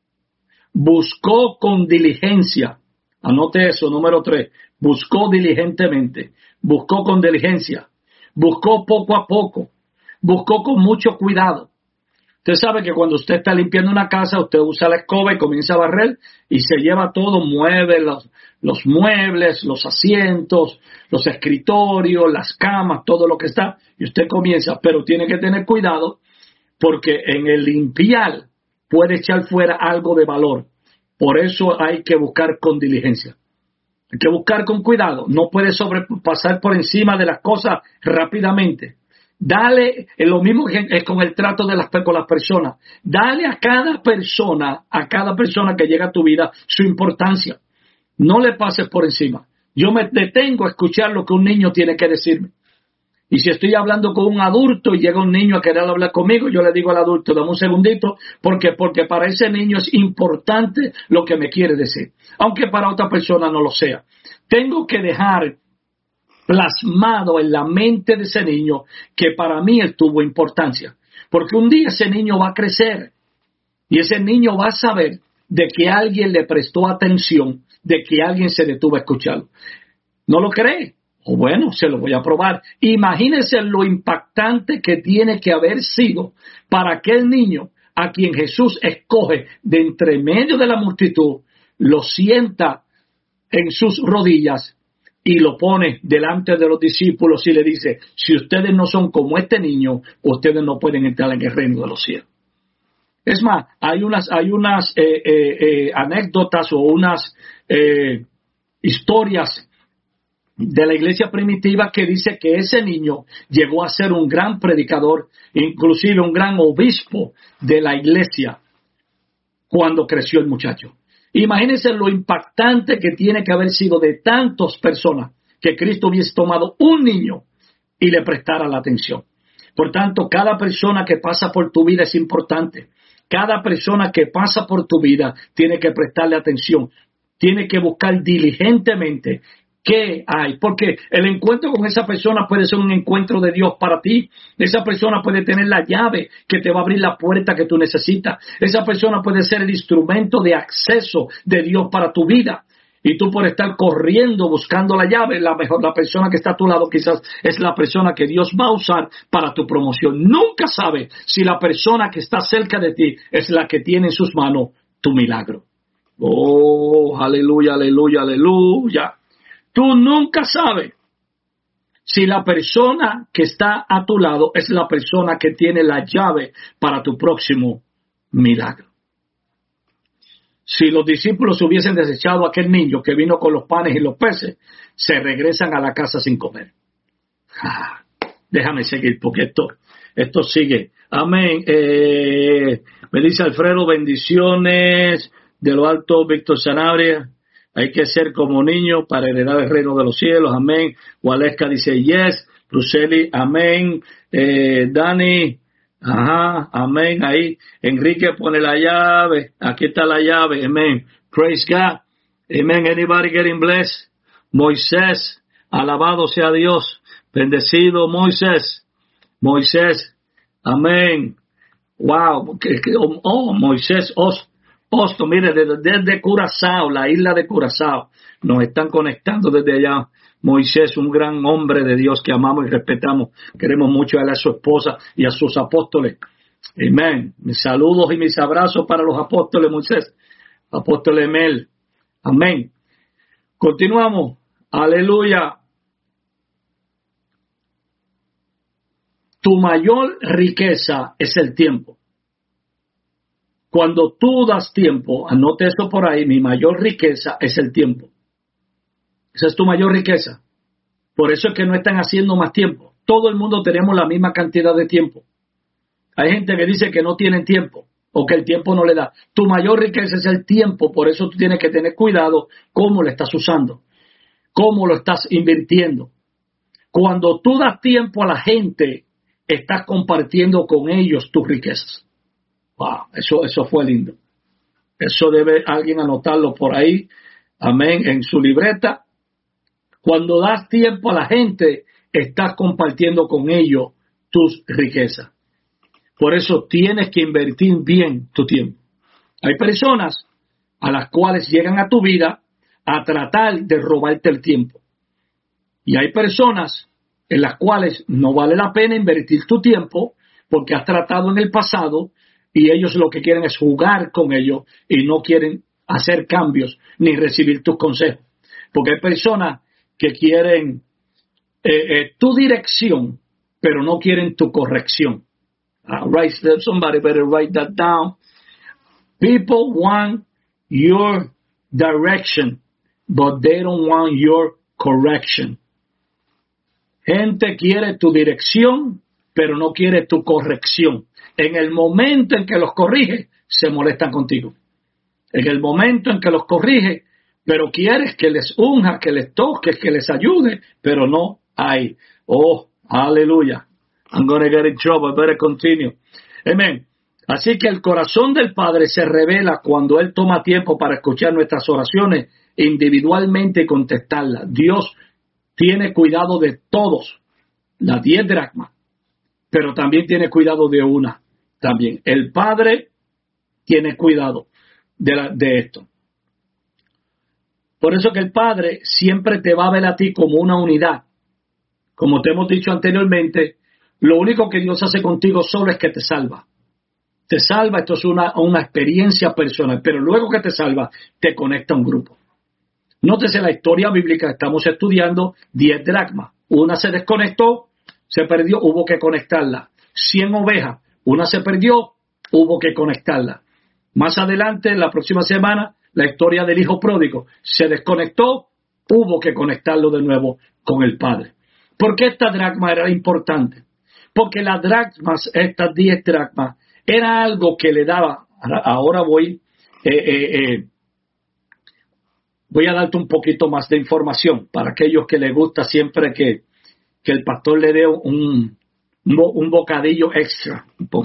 Buscó con diligencia. Anote eso, número 3. Buscó diligentemente. Buscó con diligencia. Buscó poco a poco. Buscó con mucho cuidado. Usted sabe que cuando usted está limpiando una casa, usted usa la escoba y comienza a barrer y se lleva todo, mueve los muebles, los asientos, los escritorios, las camas, todo lo que está, y usted comienza, pero tiene que tener cuidado porque en el limpiar puede echar fuera algo de valor. Por eso hay que buscar con diligencia. Hay que buscar con cuidado. No puede sobrepasar por encima de las cosas rápidamente. Dale, es lo mismo que es con el trato con las personas. Dale a cada persona que llega a tu vida su importancia. No le pases por encima. Yo me detengo a escuchar lo que un niño tiene que decirme. Y si estoy hablando con un adulto y llega un niño a querer hablar conmigo, yo le digo al adulto, dame un segundito, porque para ese niño es importante lo que me quiere decir, aunque para otra persona no lo sea. Tengo que dejar plasmado en la mente de ese niño que para mí él tuvo importancia, porque un día ese niño va a crecer y ese niño va a saber de que alguien le prestó atención, de que alguien se detuvo a escucharlo. ¿No lo cree? O bueno, se lo voy a probar. Imagínense lo impactante que tiene que haber sido para aquel niño a quien Jesús escoge de entre medio de la multitud, lo sienta en sus rodillas y lo pone delante de los discípulos y le dice, si ustedes no son como este niño, ustedes no pueden entrar en el reino de los cielos. Es más, hay unas anécdotas o unas historias de la iglesia primitiva que dice que ese niño llegó a ser un gran predicador, inclusive un gran obispo de la iglesia cuando creció el muchacho. Imagínense lo impactante que tiene que haber sido de tantas personas que Cristo hubiese tomado un niño y le prestara la atención. Por tanto, cada persona que pasa por tu vida es importante. Cada persona que pasa por tu vida tiene que prestarle atención. Tiene que buscar diligentemente qué hay, porque el encuentro con esa persona puede ser un encuentro de Dios para ti. Esa persona puede tener la llave que te va a abrir la puerta que tú necesitas. Esa persona puede ser el instrumento de acceso de Dios para tu vida. Y tú por estar corriendo buscando la llave, la persona que está a tu lado quizás es la persona que Dios va a usar para tu promoción. Nunca sabes si la persona que está cerca de ti es la que tiene en sus manos tu milagro. Oh, aleluya, aleluya, aleluya. Tú nunca sabes si la persona que está a tu lado es la persona que tiene la llave para tu próximo milagro. Si los discípulos hubiesen desechado a aquel niño que vino con los panes y los peces, se regresan a la casa sin comer. Déjame seguir porque esto sigue. Amén. Me dice Alfredo, bendiciones de lo alto, Víctor Sanabria. Hay que ser como niño para heredar el reino de los cielos. Amén. Waleska dice yes. Bruseli, amén. Dani, ajá, amén. Ahí. Enrique pone la llave. Aquí está la llave. Amén. Praise God. Amén. Anybody getting blessed? Moisés, alabado sea Dios. Bendecido Moisés. Moisés, amén. Wow. Moisés, Osto, mire, desde Curazao, la isla de Curazao, nos están conectando desde allá. Moisés, un gran hombre de Dios que amamos y respetamos. Queremos mucho a él, a su esposa y a sus apóstoles. Amén. Mis saludos y mis abrazos para los apóstoles, Moisés. Apóstol Emel. Amén. Continuamos. Aleluya. Tu mayor riqueza es el tiempo. Cuando tú das tiempo, anote eso por ahí, mi mayor riqueza es el tiempo. Esa es tu mayor riqueza. Por eso es que no están haciendo más tiempo. Todo el mundo tenemos la misma cantidad de tiempo. Hay gente que dice que no tienen tiempo o que el tiempo no le da. Tu mayor riqueza es el tiempo, por eso tú tienes que tener cuidado cómo lo estás usando, cómo lo estás invirtiendo. Cuando tú das tiempo a la gente, estás compartiendo con ellos tus riquezas. Wow, eso fue lindo. Eso debe alguien anotarlo por ahí, amén, en su libreta. Cuando das tiempo a la gente, estás compartiendo con ellos tus riquezas. Por eso tienes que invertir bien tu tiempo. Hay personas a las cuales llegan a tu vida a tratar de robarte el tiempo. Y hay personas en las cuales no vale la pena invertir tu tiempo porque has tratado en el pasado y ellos lo que quieren es jugar con ellos y no quieren hacer cambios ni recibir tus consejos. Porque hay personas que quieren tu dirección, pero no quieren tu corrección. Somebody better write that down. People want your direction, but they don't want your correction. Gente quiere tu dirección, pero no quiere tu corrección. En el momento en que los corrige, se molestan contigo. En el momento en que los corrige, pero quieres que les unja, que les toques, que les ayude, pero no hay. Oh, aleluya. I'm going to get in trouble. I better continue. Amen. Así que el corazón del Padre se revela cuando Él toma tiempo para escuchar nuestras oraciones individualmente y contestarlas. Dios tiene cuidado de todos, las 10 dracmas, pero también tiene cuidado de una. También el Padre tiene cuidado de esto. Por eso que el Padre siempre te va a ver a ti como una unidad. Como te hemos dicho anteriormente, lo único que Dios hace contigo solo es que te salva. Te salva, esto es una experiencia personal, pero luego que te salva, te conecta a un grupo. Nótese la historia bíblica, estamos estudiando 10 dracmas. Una se desconectó, se perdió, hubo que conectarla. 100 ovejas, una se perdió, hubo que conectarla. Más adelante, la próxima semana, la historia del hijo pródigo, se desconectó, hubo que conectarlo de nuevo con el Padre. ¿Por qué esta dracma era importante? Porque las dracmas, estas 10 dracmas, era algo que le daba. Ahora voy a darte un poquito más de información para aquellos que les gusta siempre que el pastor le dé un bocadillo extra,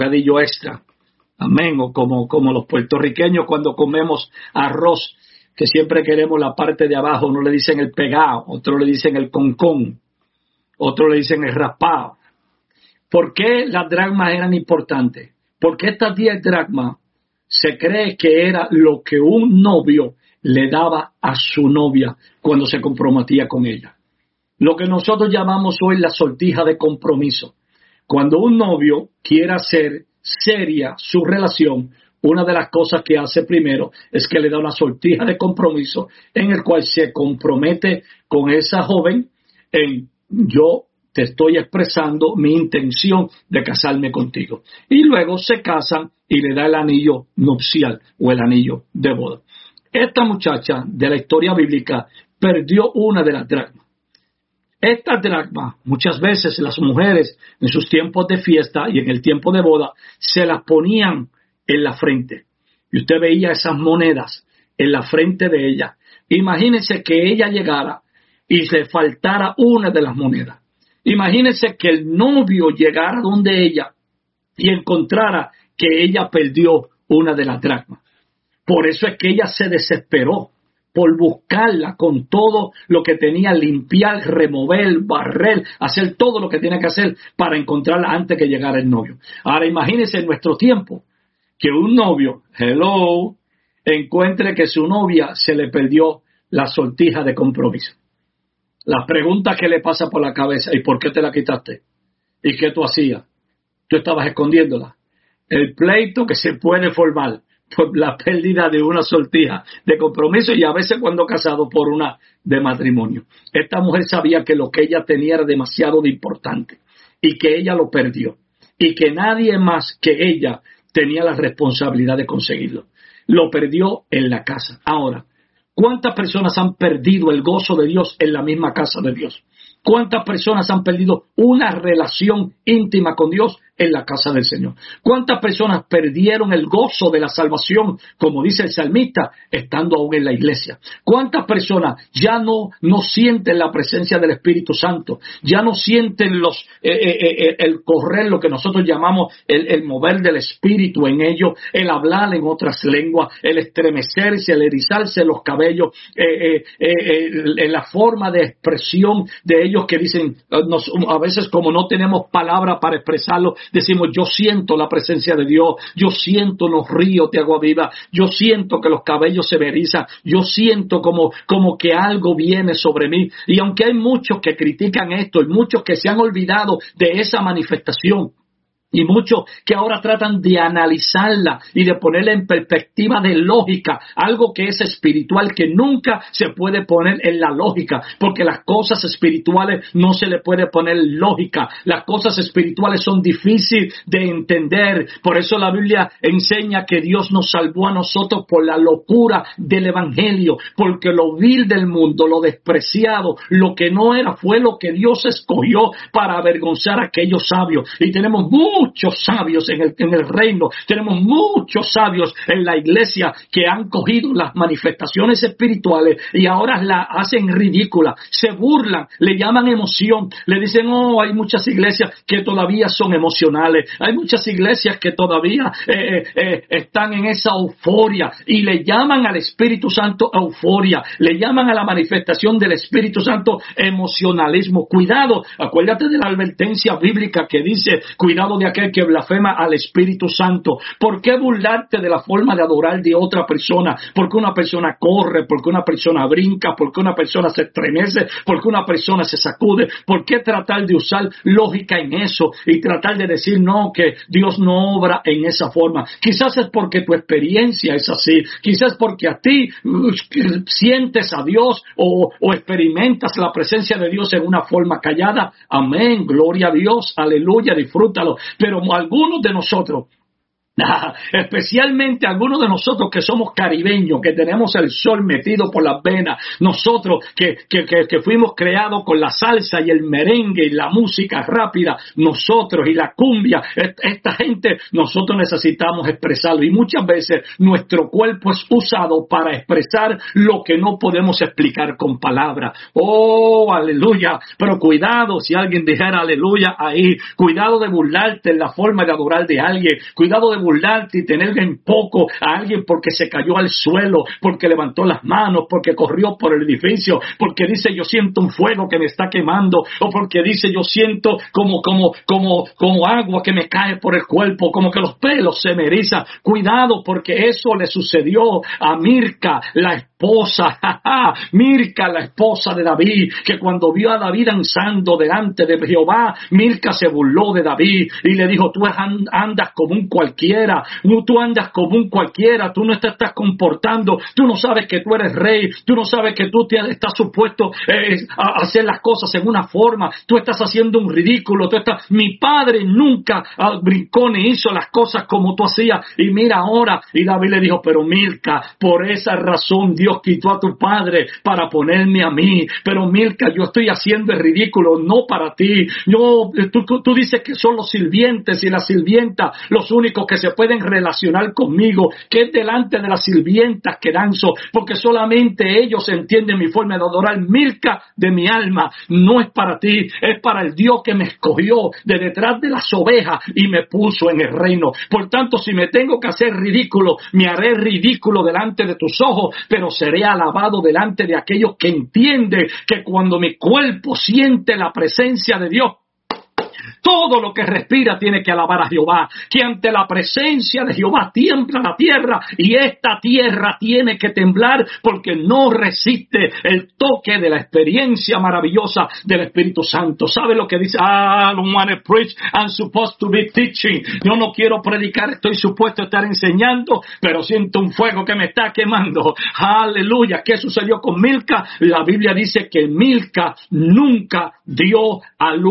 amén, o como los puertorriqueños cuando comemos arroz, que siempre queremos la parte de abajo, uno le dicen el pegado, otro le dicen el concón, otro le dicen el raspado. ¿Por qué las dracmas eran importantes? Porque estas 10 dracmas se cree que era lo que un novio le daba a su novia cuando se comprometía con ella. Lo que nosotros llamamos hoy la sortija de compromiso. Cuando un novio quiere hacer seria su relación, una de las cosas que hace primero es que le da una sortija de compromiso en el cual se compromete con esa joven en yo te estoy expresando mi intención de casarme contigo. Y luego se casan y le da el anillo nupcial o el anillo de boda. Esta muchacha de la historia bíblica perdió una de las dracmas. Estas dracmas, muchas veces las mujeres en sus tiempos de fiesta y en el tiempo de boda, se las ponían en la frente. Y usted veía esas monedas en la frente de ella. Imagínense que ella llegara y le faltara una de las monedas. Imagínense que el novio llegara donde ella y encontrara que ella perdió una de las dracmas. Por eso es que ella se desesperó por buscarla con todo lo que tenía, limpiar, remover, barrer, hacer todo lo que tiene que hacer para encontrarla antes que llegara el novio. Ahora imagínense en nuestro tiempo que un novio, encuentre que su novia se le perdió la sortija de compromiso. Las preguntas que le pasa por la cabeza, ¿y por qué te la quitaste? ¿Y qué tú hacías? Tú estabas escondiéndola. El pleito que se puede formar por la pérdida de una sortija de compromiso y a veces cuando casado por una de matrimonio. Esta mujer sabía que lo que ella tenía era demasiado de importante y que ella lo perdió y que nadie más que ella tenía la responsabilidad de conseguirlo. Lo perdió en la casa. Ahora, ¿cuántas personas han perdido el gozo de Dios en la misma casa de Dios? ¿Cuántas personas han perdido una relación íntima con Dios en la casa del Señor? ¿Cuántas personas perdieron el gozo de la salvación, como dice el salmista, estando aún en la iglesia? ¿Cuántas personas ya no sienten la presencia del Espíritu Santo? Ya no sienten el correr, lo que nosotros llamamos el mover del Espíritu en ellos, el hablar en otras lenguas, el estremecerse, el erizarse los cabellos, la forma de expresión de ellos que dicen, a veces como no tenemos palabra para expresarlo, decimos, yo siento la presencia de Dios, yo siento los ríos de agua viva, yo siento que los cabellos se me erizan, yo siento como que algo viene sobre mí. Y aunque hay muchos que critican esto y muchos que se han olvidado de esa manifestación, y muchos que ahora tratan de analizarla y de ponerla en perspectiva de lógica, algo que es espiritual que nunca se puede poner en la lógica, porque las cosas espirituales no se le puede poner lógica. Las cosas espirituales son difíciles de entender. Por eso la Biblia enseña que Dios nos salvó a nosotros por la locura del Evangelio, porque lo vil del mundo, lo despreciado, lo que no era, fue lo que Dios escogió para avergonzar a aquellos sabios. Y tenemos muchos sabios en el reino, tenemos muchos sabios en la iglesia que han cogido las manifestaciones espirituales y ahora las hacen ridículas, se burlan, le llaman emoción, le dicen, hay muchas iglesias que todavía son emocionales, hay muchas iglesias que todavía están en esa euforia y le llaman al Espíritu Santo euforia, le llaman a la manifestación del Espíritu Santo emocionalismo. Cuidado, acuérdate de la advertencia bíblica que dice, cuidado de aquel que blasfema al Espíritu Santo. ¿Por qué burlarte de la forma de adorar de otra persona? Porque una persona corre, porque una persona brinca, porque una persona se estremece, porque una persona se sacude. ¿Por qué tratar de usar lógica en eso y tratar de decir no, que Dios no obra en esa forma? Quizás es porque tu experiencia es así, quizás porque a ti sientes a Dios o experimentas la presencia de Dios en una forma callada. Amén, gloria a Dios, aleluya, disfrútalo. Pero algunos de nosotros, especialmente algunos de nosotros que somos caribeños, que tenemos el sol metido por las venas, nosotros que fuimos creados con la salsa y el merengue y la música rápida, nosotros y la cumbia, esta gente, nosotros necesitamos expresarlo y muchas veces nuestro cuerpo es usado para expresar lo que no podemos explicar con palabras. Oh, aleluya, pero cuidado si alguien dijera aleluya ahí, cuidado de burlarte en la forma de adorar de alguien, cuidado de burlarte y tener en poco a alguien porque se cayó al suelo, porque levantó las manos, porque corrió por el edificio, porque dice yo siento un fuego que me está quemando, o porque dice yo siento como agua que me cae por el cuerpo, como que los pelos se me erizan. Cuidado, porque eso le sucedió a Mirca, la esposa, Mirca, la esposa de David, que cuando vio a David danzando delante de Jehová, Mirca se burló de David y le dijo, tú andas como un cualquiera, tú andas como un cualquiera, tú no te estás comportando, tú no sabes que tú eres rey, tú no sabes que tú estás supuesto a hacer las cosas en una forma, tú estás haciendo un ridículo, mi padre nunca brincó ni hizo las cosas como tú hacías, y mira ahora, y David le dijo, pero Mirca, por esa razón Dios quitó a tu padre para ponerme a mí, pero Mirca, yo estoy haciendo el ridículo, no para ti, tú dices que son los sirvientes y las sirvientas los únicos que se pueden relacionar conmigo, que es delante de las sirvientas que danzo, porque solamente ellos entienden mi forma de adorar. Mirca de mi alma, no es para ti, es para el Dios que me escogió de detrás de las ovejas y me puso en el reino. Por tanto, si me tengo que hacer ridículo, me haré ridículo delante de tus ojos, pero seré alabado delante de aquellos que entienden que cuando mi cuerpo siente la presencia de Dios, todo lo que respira tiene que alabar a Jehová, que ante la presencia de Jehová tiembla la tierra y esta tierra tiene que temblar porque no resiste el toque de la experiencia maravillosa del Espíritu Santo. ¿Sabe lo que dice? I don't want to preach, I'm supposed to be teaching. Yo no quiero predicar, estoy supuesto a estar enseñando, pero siento un fuego que me está quemando. Aleluya. ¿Qué sucedió con Milca? La Biblia dice que Milca nunca dio a luz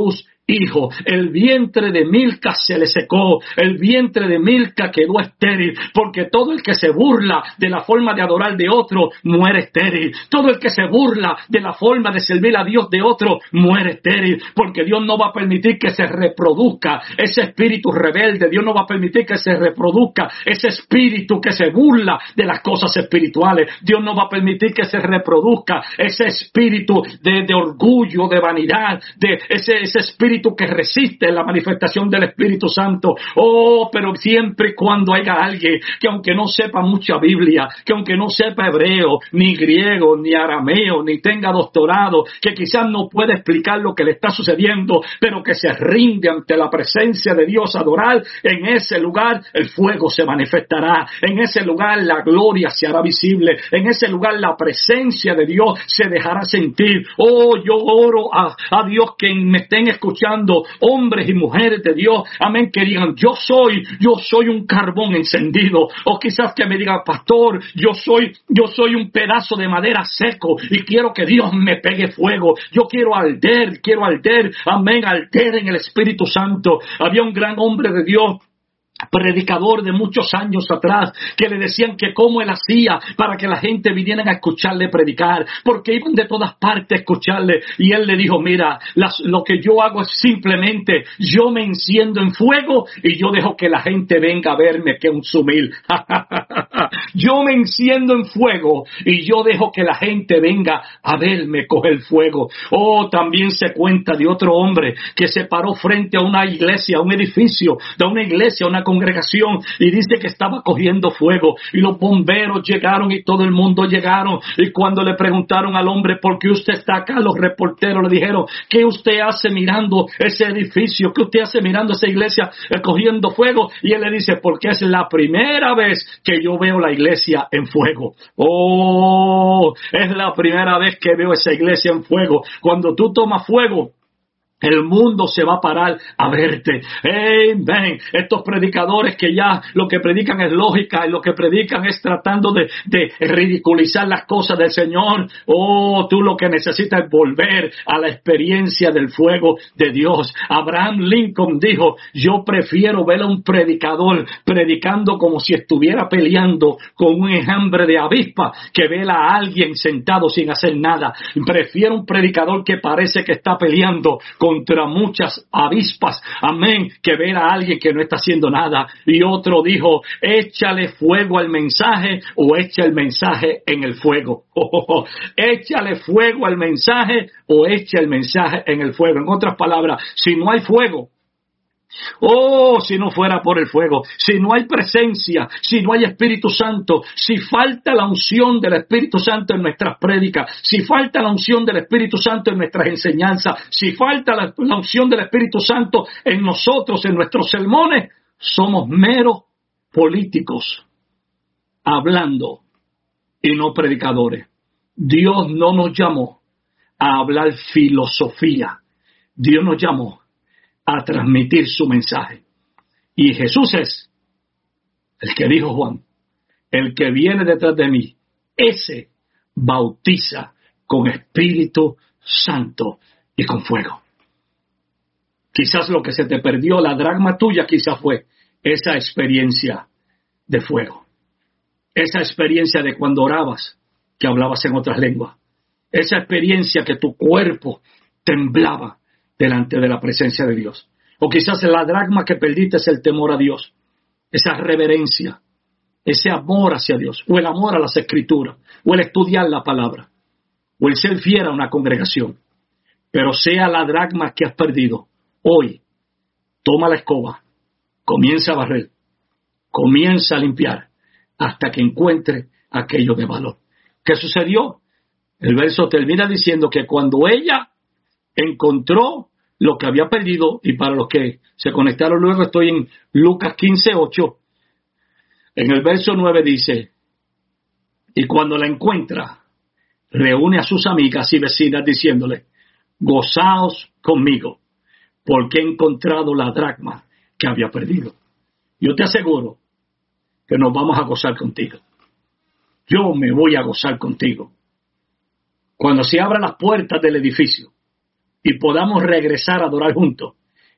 hijo. El vientre de Milca se le secó, el vientre de Milca quedó estéril, porque todo el que se burla de la forma de adorar de otro muere estéril. Todo el que se burla de la forma de servir a Dios de otro muere estéril, porque Dios no va a permitir que se reproduzca ese espíritu rebelde. Dios no va a permitir que se reproduzca ese espíritu que se burla de las cosas espirituales. Dios no va a permitir que se reproduzca ese espíritu de orgullo, de vanidad, de ese espíritu que resiste la manifestación del Espíritu Santo. Pero siempre y cuando haya alguien que, aunque no sepa mucha Biblia, que aunque no sepa hebreo, ni griego, ni arameo, ni tenga doctorado, que quizás no pueda explicar lo que le está sucediendo, pero que se rinde ante la presencia de Dios a adorar, en ese lugar el fuego se manifestará, en ese lugar la gloria se hará visible, en ese lugar la presencia de Dios se dejará sentir. Yo oro a Dios que me estén escuchando, hombres y mujeres de Dios, amén, que digan, yo soy un carbón encendido, o quizás que me diga, pastor, yo soy un pedazo de madera seco y quiero que Dios me pegue fuego. Yo quiero arder, amén, arder en el Espíritu Santo. Había un gran hombre de Dios, predicador de muchos años atrás, que le decían que cómo él hacía para que la gente viniera a escucharle predicar, porque iban de todas partes a escucharle, y él le dijo, mira, lo que yo hago es simplemente, yo me enciendo en fuego y yo dejo que la gente venga a verme que un sumil. Yo me enciendo en fuego y yo dejo que la gente venga a verme coger fuego. También se cuenta de otro hombre que se paró frente a una iglesia, a un edificio de una iglesia, una congregación, y dice que estaba cogiendo fuego, y los bomberos llegaron y todo el mundo llegaron, y cuando le preguntaron al hombre, ¿por qué usted está acá?, los reporteros le dijeron, ¿qué usted hace mirando ese edificio? ¿Qué usted hace mirando esa iglesia cogiendo fuego? Y él le dice, porque es la primera vez que yo veo la iglesia en fuego. Es la primera vez que veo esa iglesia en fuego. Cuando tú tomas fuego, el mundo se va a parar a verte. Amén. Estos predicadores que ya lo que predican es lógica, y lo que predican es tratando de ridiculizar las cosas del Señor. Tú lo que necesitas es volver a la experiencia del fuego de Dios. Abraham Lincoln dijo, yo prefiero ver a un predicador predicando como si estuviera peleando con un enjambre de avispa, que ver a alguien sentado sin hacer nada. Prefiero un predicador que parece que está peleando contra muchas avispas, amén, que ver a alguien que no está haciendo nada. Y otro dijo, échale fuego al mensaje o echa el mensaje en el fuego. Échale fuego al mensaje o echa el mensaje en el fuego. En otras palabras, si no hay fuego, si no fuera por el fuego, si no hay presencia, si no hay Espíritu Santo, si falta la unción del Espíritu Santo en nuestras prédicas, si falta la unción del Espíritu Santo en nuestras enseñanzas, si falta la unción del Espíritu Santo en nosotros, en nuestros sermones, somos meros políticos hablando y no predicadores. Dios no nos llamó a hablar filosofía, Dios nos llamó a transmitir su mensaje. Y Jesús es el que dijo Juan, el que viene detrás de mí, ese bautiza con Espíritu Santo y con fuego. Quizás lo que se te perdió, la dracma tuya, quizás fue esa experiencia de fuego, esa experiencia de cuando orabas, que hablabas en otras lenguas, esa experiencia que tu cuerpo temblaba delante de la presencia de Dios. O quizás la dracma que perdiste es el temor a Dios, esa reverencia, ese amor hacia Dios, o el amor a las Escrituras, o el estudiar la palabra, o el ser fiel a una congregación. Pero sea la dracma que has perdido, hoy, toma la escoba, comienza a barrer, comienza a limpiar, hasta que encuentre aquello de valor. ¿Qué sucedió? El verso termina diciendo que cuando ella encontró lo que había perdido, y para los que se conectaron luego, estoy en Lucas 15:8, en el verso 9 dice, y cuando la encuentra, reúne a sus amigas y vecinas diciéndole, gozaos conmigo, porque he encontrado la dracma que había perdido. Yo te aseguro que nos vamos a gozar contigo. Yo me voy a gozar contigo. Cuando se abran las puertas del edificio y podamos regresar a adorar juntos,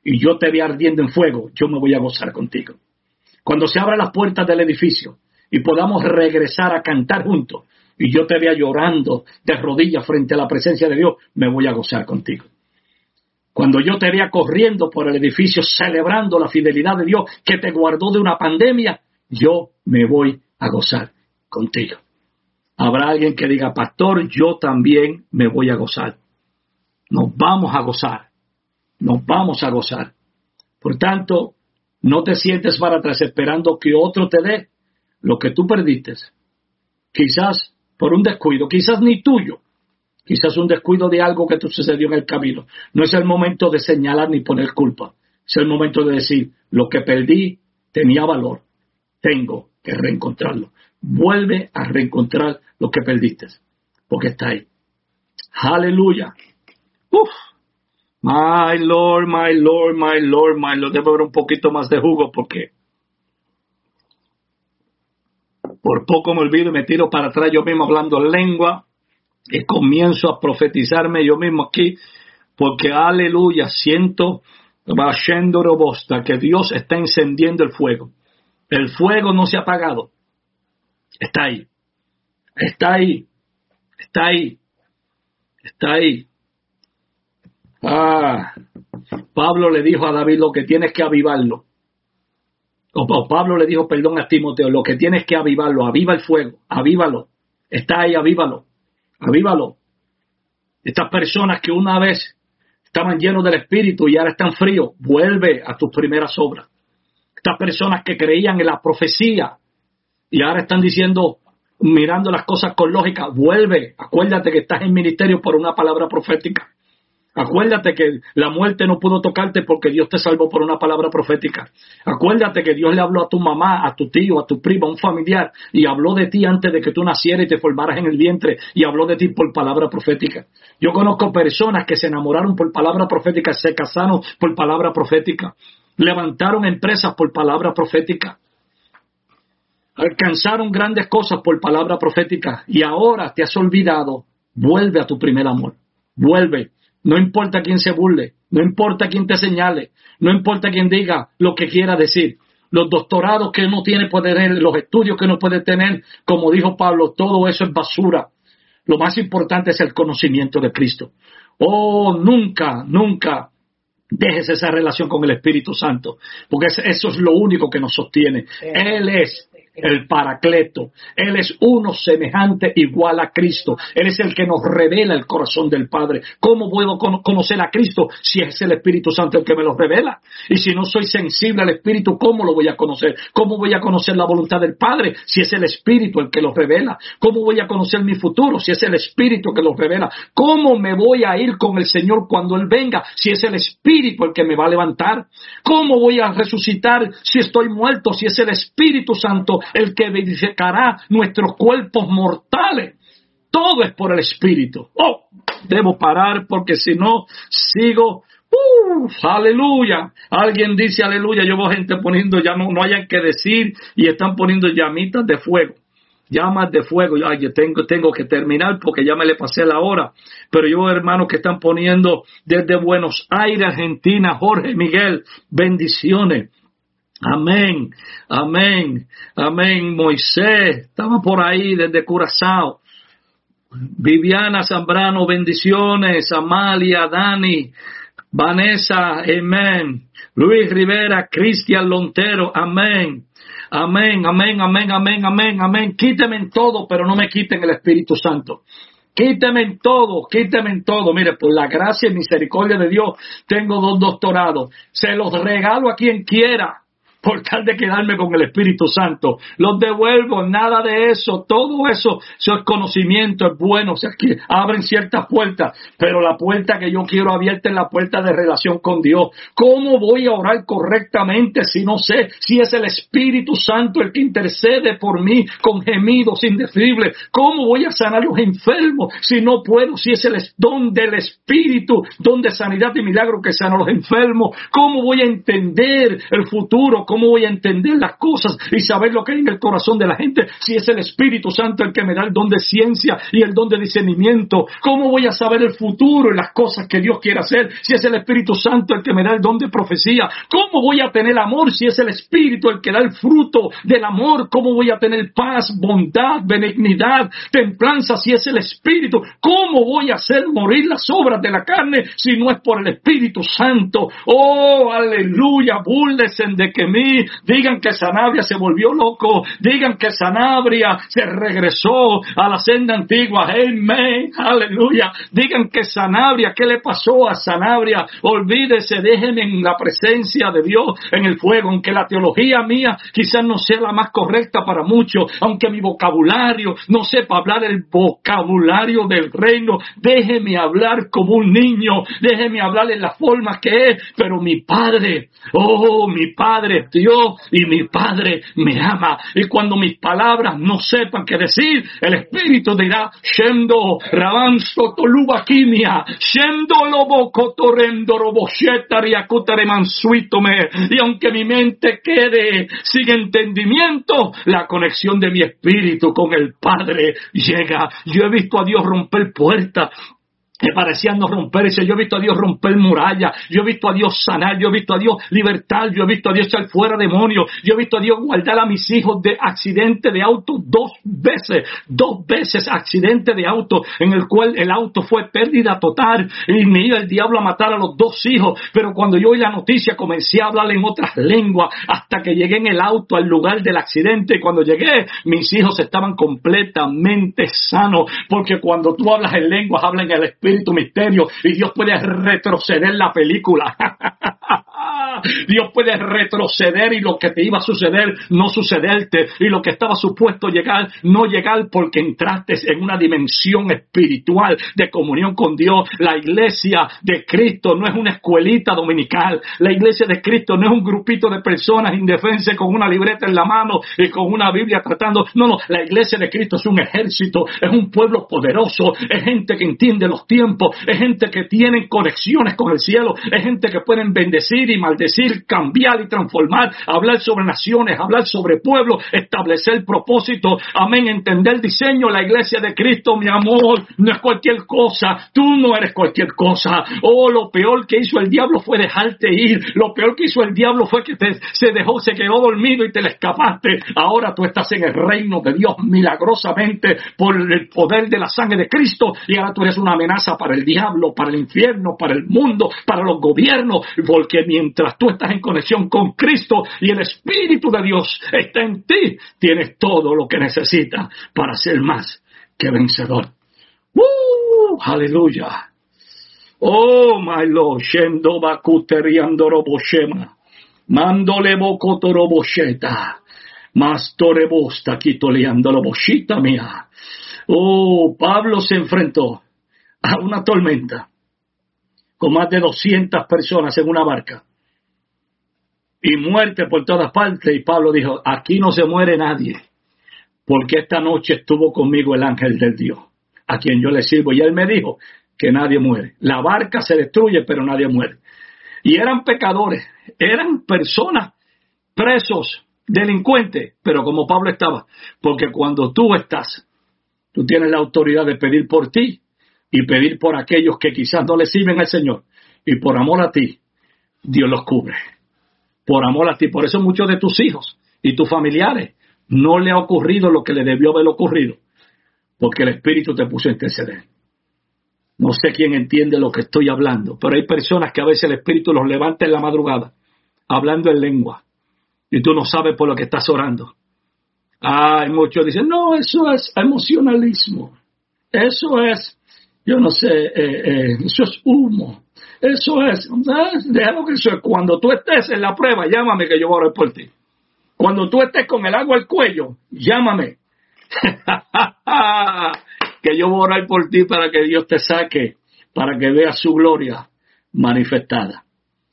y yo te vea ardiendo en fuego, yo me voy a gozar contigo. Cuando se abran las puertas del edificio y podamos regresar a cantar juntos, y yo te vea llorando de rodillas frente a la presencia de Dios, me voy a gozar contigo. Cuando yo te vea corriendo por el edificio celebrando la fidelidad de Dios que te guardó de una pandemia, yo me voy a gozar contigo. Habrá alguien que diga, pastor, yo también me voy a gozar. Nos vamos a gozar. Nos vamos a gozar. Por tanto, no te sientes para atrás esperando que otro te dé lo que tú perdiste. Quizás por un descuido, quizás ni tuyo. Quizás un descuido de algo que te sucedió en el camino. No es el momento de señalar ni poner culpa. Es el momento de decir, lo que perdí tenía valor. Tengo que reencontrarlo. Vuelve a reencontrar lo que perdiste, porque está ahí. Aleluya. My Lord, my Lord, my Lord, my Lord. Debo beber un poquito más de jugo porque por poco me olvido y me tiro para atrás yo mismo hablando lengua y comienzo a profetizarme yo mismo aquí, porque aleluya, siento que Dios está encendiendo el fuego. El fuego no se ha apagado. Está ahí. Está ahí. Está ahí. Está ahí. Pablo le dijo a David, lo que tienes que avivarlo. O Pablo le dijo, perdón, a Timoteo, lo que tienes que avivarlo. Aviva el fuego. Avívalo. Está ahí, avívalo. Avívalo. Estas personas que una vez estaban llenos del Espíritu y ahora están fríos, vuelve a tus primeras obras. Estas personas que creían en la profecía y ahora están diciendo, mirando las cosas con lógica, vuelve. Acuérdate que estás en ministerio por una palabra profética. Acuérdate que la muerte no pudo tocarte porque Dios te salvó por una palabra profética. Acuérdate que Dios le habló a tu mamá, a tu tío, a tu primo, a un familiar y habló de ti antes de que tú nacieras y te formaras en el vientre y habló de ti por palabra profética. Yo conozco personas que se enamoraron por palabra profética, se casaron por palabra profética, levantaron empresas por palabra profética, alcanzaron grandes cosas por palabra profética y ahora te has olvidado. Vuelve a tu primer amor. Vuelve. No importa quién se burle, no importa quién te señale, no importa quién diga lo que quiera decir. Los doctorados que uno tiene puede tener, los estudios que uno puede tener, como dijo Pablo, todo eso es basura. Lo más importante es el conocimiento de Cristo. Nunca dejes esa relación con el Espíritu Santo, porque eso es lo único que nos sostiene. Él es el Paracleto. Él es uno semejante igual a Cristo. Él es el que nos revela el corazón del Padre. ¿Cómo puedo conocer a Cristo si es el Espíritu Santo el que me lo revela? Y si no soy sensible al Espíritu, ¿cómo lo voy a conocer? ¿Cómo voy a conocer la voluntad del Padre si es el Espíritu el que lo revela? ¿Cómo voy a conocer mi futuro si es el Espíritu que lo revela? ¿Cómo me voy a ir con el Señor cuando Él venga si es el Espíritu el que me va a levantar? ¿Cómo voy a resucitar si estoy muerto si es el Espíritu Santo el que vivificará nuestros cuerpos mortales? Todo es por el Espíritu. Debo parar porque si no sigo. Aleluya. Alguien dice aleluya. Yo veo gente poniendo, ya no hayan que decir y están poniendo llamitas de fuego. Llamas de fuego. Yo tengo que terminar porque ya me le pasé la hora. Pero yo veo hermanos que están poniendo desde Buenos Aires, Argentina, Jorge Miguel, bendiciones. Amén, amén, amén. Moisés, estaba por ahí desde Curazao. Viviana Zambrano, bendiciones. Amalia, Dani, Vanessa, amén. Luis Rivera, Cristian Lontero, amén. Amén, amén, amén, amén, amén, amén. Quíteme en todo, pero no me quiten el Espíritu Santo. Quíteme en todo, quíteme en todo. Mire, por la gracia y misericordia de Dios, tengo 2 doctorados. Se los regalo a quien quiera, por tal de quedarme con el Espíritu Santo. Los devuelvo, nada de eso. Todo eso es conocimiento, es bueno. O sea, que abren ciertas puertas, pero la puerta que yo quiero abierta es la puerta de relación con Dios. ¿Cómo voy a orar correctamente si no sé si es el Espíritu Santo el que intercede por mí con gemidos indecibles? ¿Cómo voy a sanar a los enfermos si no puedo? Si es el don del Espíritu, don de sanidad y milagro que sana a los enfermos. ¿Cómo voy a entender el futuro ¿Cómo voy a entender las cosas y saber lo que hay en el corazón de la gente si es el Espíritu Santo el que me da el don de ciencia y el don de discernimiento? ¿Cómo voy a saber el futuro y las cosas que Dios quiere hacer si es el Espíritu Santo el que me da el don de profecía? ¿Cómo voy a tener amor si es el Espíritu el que da el fruto del amor? ¿Cómo voy a tener paz, bondad, benignidad, templanza si es el Espíritu? ¿Cómo voy a hacer morir las obras de la carne si no es por el Espíritu Santo? Oh, aleluya, búrlense de mí, digan que Sanabria se volvió loco, digan que Sanabria se regresó a la senda antigua, amén, aleluya, digan que Sanabria, ¿qué le pasó a Sanabria? Olvídese, déjenme en la presencia de Dios, en el fuego, aunque la teología mía quizás no sea la más correcta para muchos, aunque mi vocabulario no sepa hablar el vocabulario del reino, déjeme hablar como un niño, déjeme hablar en la forma que es, pero mi Padre, oh, mi Padre Dios y mi Padre me ama, y cuando mis palabras no sepan qué decir, el Espíritu dirá, Shendo, Rabanzo, Toluba, Kimia, Shendo, Lobo, Cotorendo, Robosheta, Riacutare, Mansuitome, y aunque mi mente quede sin entendimiento, la conexión de mi espíritu con el Padre llega. Yo he visto a Dios romper puertas que parecían no romperse. Yo he visto a Dios romper murallas, yo he visto a Dios sanar, yo he visto a Dios libertar, yo he visto a Dios echar fuera demonios, yo he visto a Dios guardar a mis hijos de accidente de auto dos veces accidente de auto, en el cual el auto fue pérdida total, y me iba el diablo a matar a los dos hijos, pero cuando yo oí la noticia comencé a hablar en otras lenguas, hasta que llegué en el auto al lugar del accidente, y cuando llegué, mis hijos estaban completamente sanos, porque cuando tú hablas en lenguas, hablas en el Espíritu misterio, y Dios puede retroceder la película. Dios puede retroceder y lo que te iba a suceder no sucederte, y lo que estaba supuesto llegar no llegar, porque entraste en una dimensión espiritual de comunión con Dios. La iglesia de Cristo no es una escuelita dominical, la iglesia de Cristo no es un grupito de personas indefensas con una libreta en la mano y con una Biblia tratando, no, la iglesia de Cristo es un ejército, es un pueblo poderoso, es gente que entiende los tiempos, es gente que tiene conexiones con el cielo, es gente que pueden bendecir y maldecir, cambiar y transformar, hablar sobre naciones, hablar sobre pueblos, establecer propósitos, amén, entender diseño. La iglesia de Cristo, mi amor, no es cualquier cosa, tú no eres cualquier cosa. Oh, lo peor que hizo el diablo fue dejarte ir, lo peor que hizo el diablo fue que se quedó dormido y te le escapaste. Ahora tú estás en el reino de Dios milagrosamente por el poder de la sangre de Cristo, y ahora tú eres una amenaza para el diablo, para el infierno, para el mundo, para los gobiernos, porque mientras tú estás en conexión con Cristo y el Espíritu de Dios está en ti, tienes todo lo que necesitas para ser más que vencedor. Aleluya. Oh, my Lord, Shendo Bakuteriando Roboshema, Mandole Bokotorobosheta, Mastorebosta Quitoleando Roboshita mía. Oh, Pablo se enfrentó a una tormenta con más de 200 personas en una barca y muerte por todas partes, y Pablo dijo, aquí no se muere nadie, porque esta noche estuvo conmigo el ángel del Dios, a quien yo le sirvo, y él me dijo que nadie muere. La barca se destruye, pero nadie muere. Y eran pecadores, eran personas, presos, delincuentes, pero como Pablo estaba, porque cuando tú estás, tú tienes la autoridad de pedir por ti y pedir por aquellos que quizás no le sirven al Señor, y por amor a ti, Dios los cubre. Por amor a ti. Por eso muchos de tus hijos y tus familiares no le ha ocurrido lo que le debió haber ocurrido, porque el Espíritu te puso a interceder. No sé quién entiende lo que estoy hablando, pero hay personas que a veces el Espíritu los levanta en la madrugada, hablando en lengua, y tú no sabes por lo que estás orando. Hay muchos dicen, no, eso es emocionalismo, eso es, yo no sé, eso es humo, eso es, déjalo que eso es. Cuando tú estés en la prueba, llámame que yo voy a orar por ti. Cuando tú estés con el agua al cuello, llámame. Que yo voy a orar por ti para que Dios te saque, para que veas su gloria manifestada.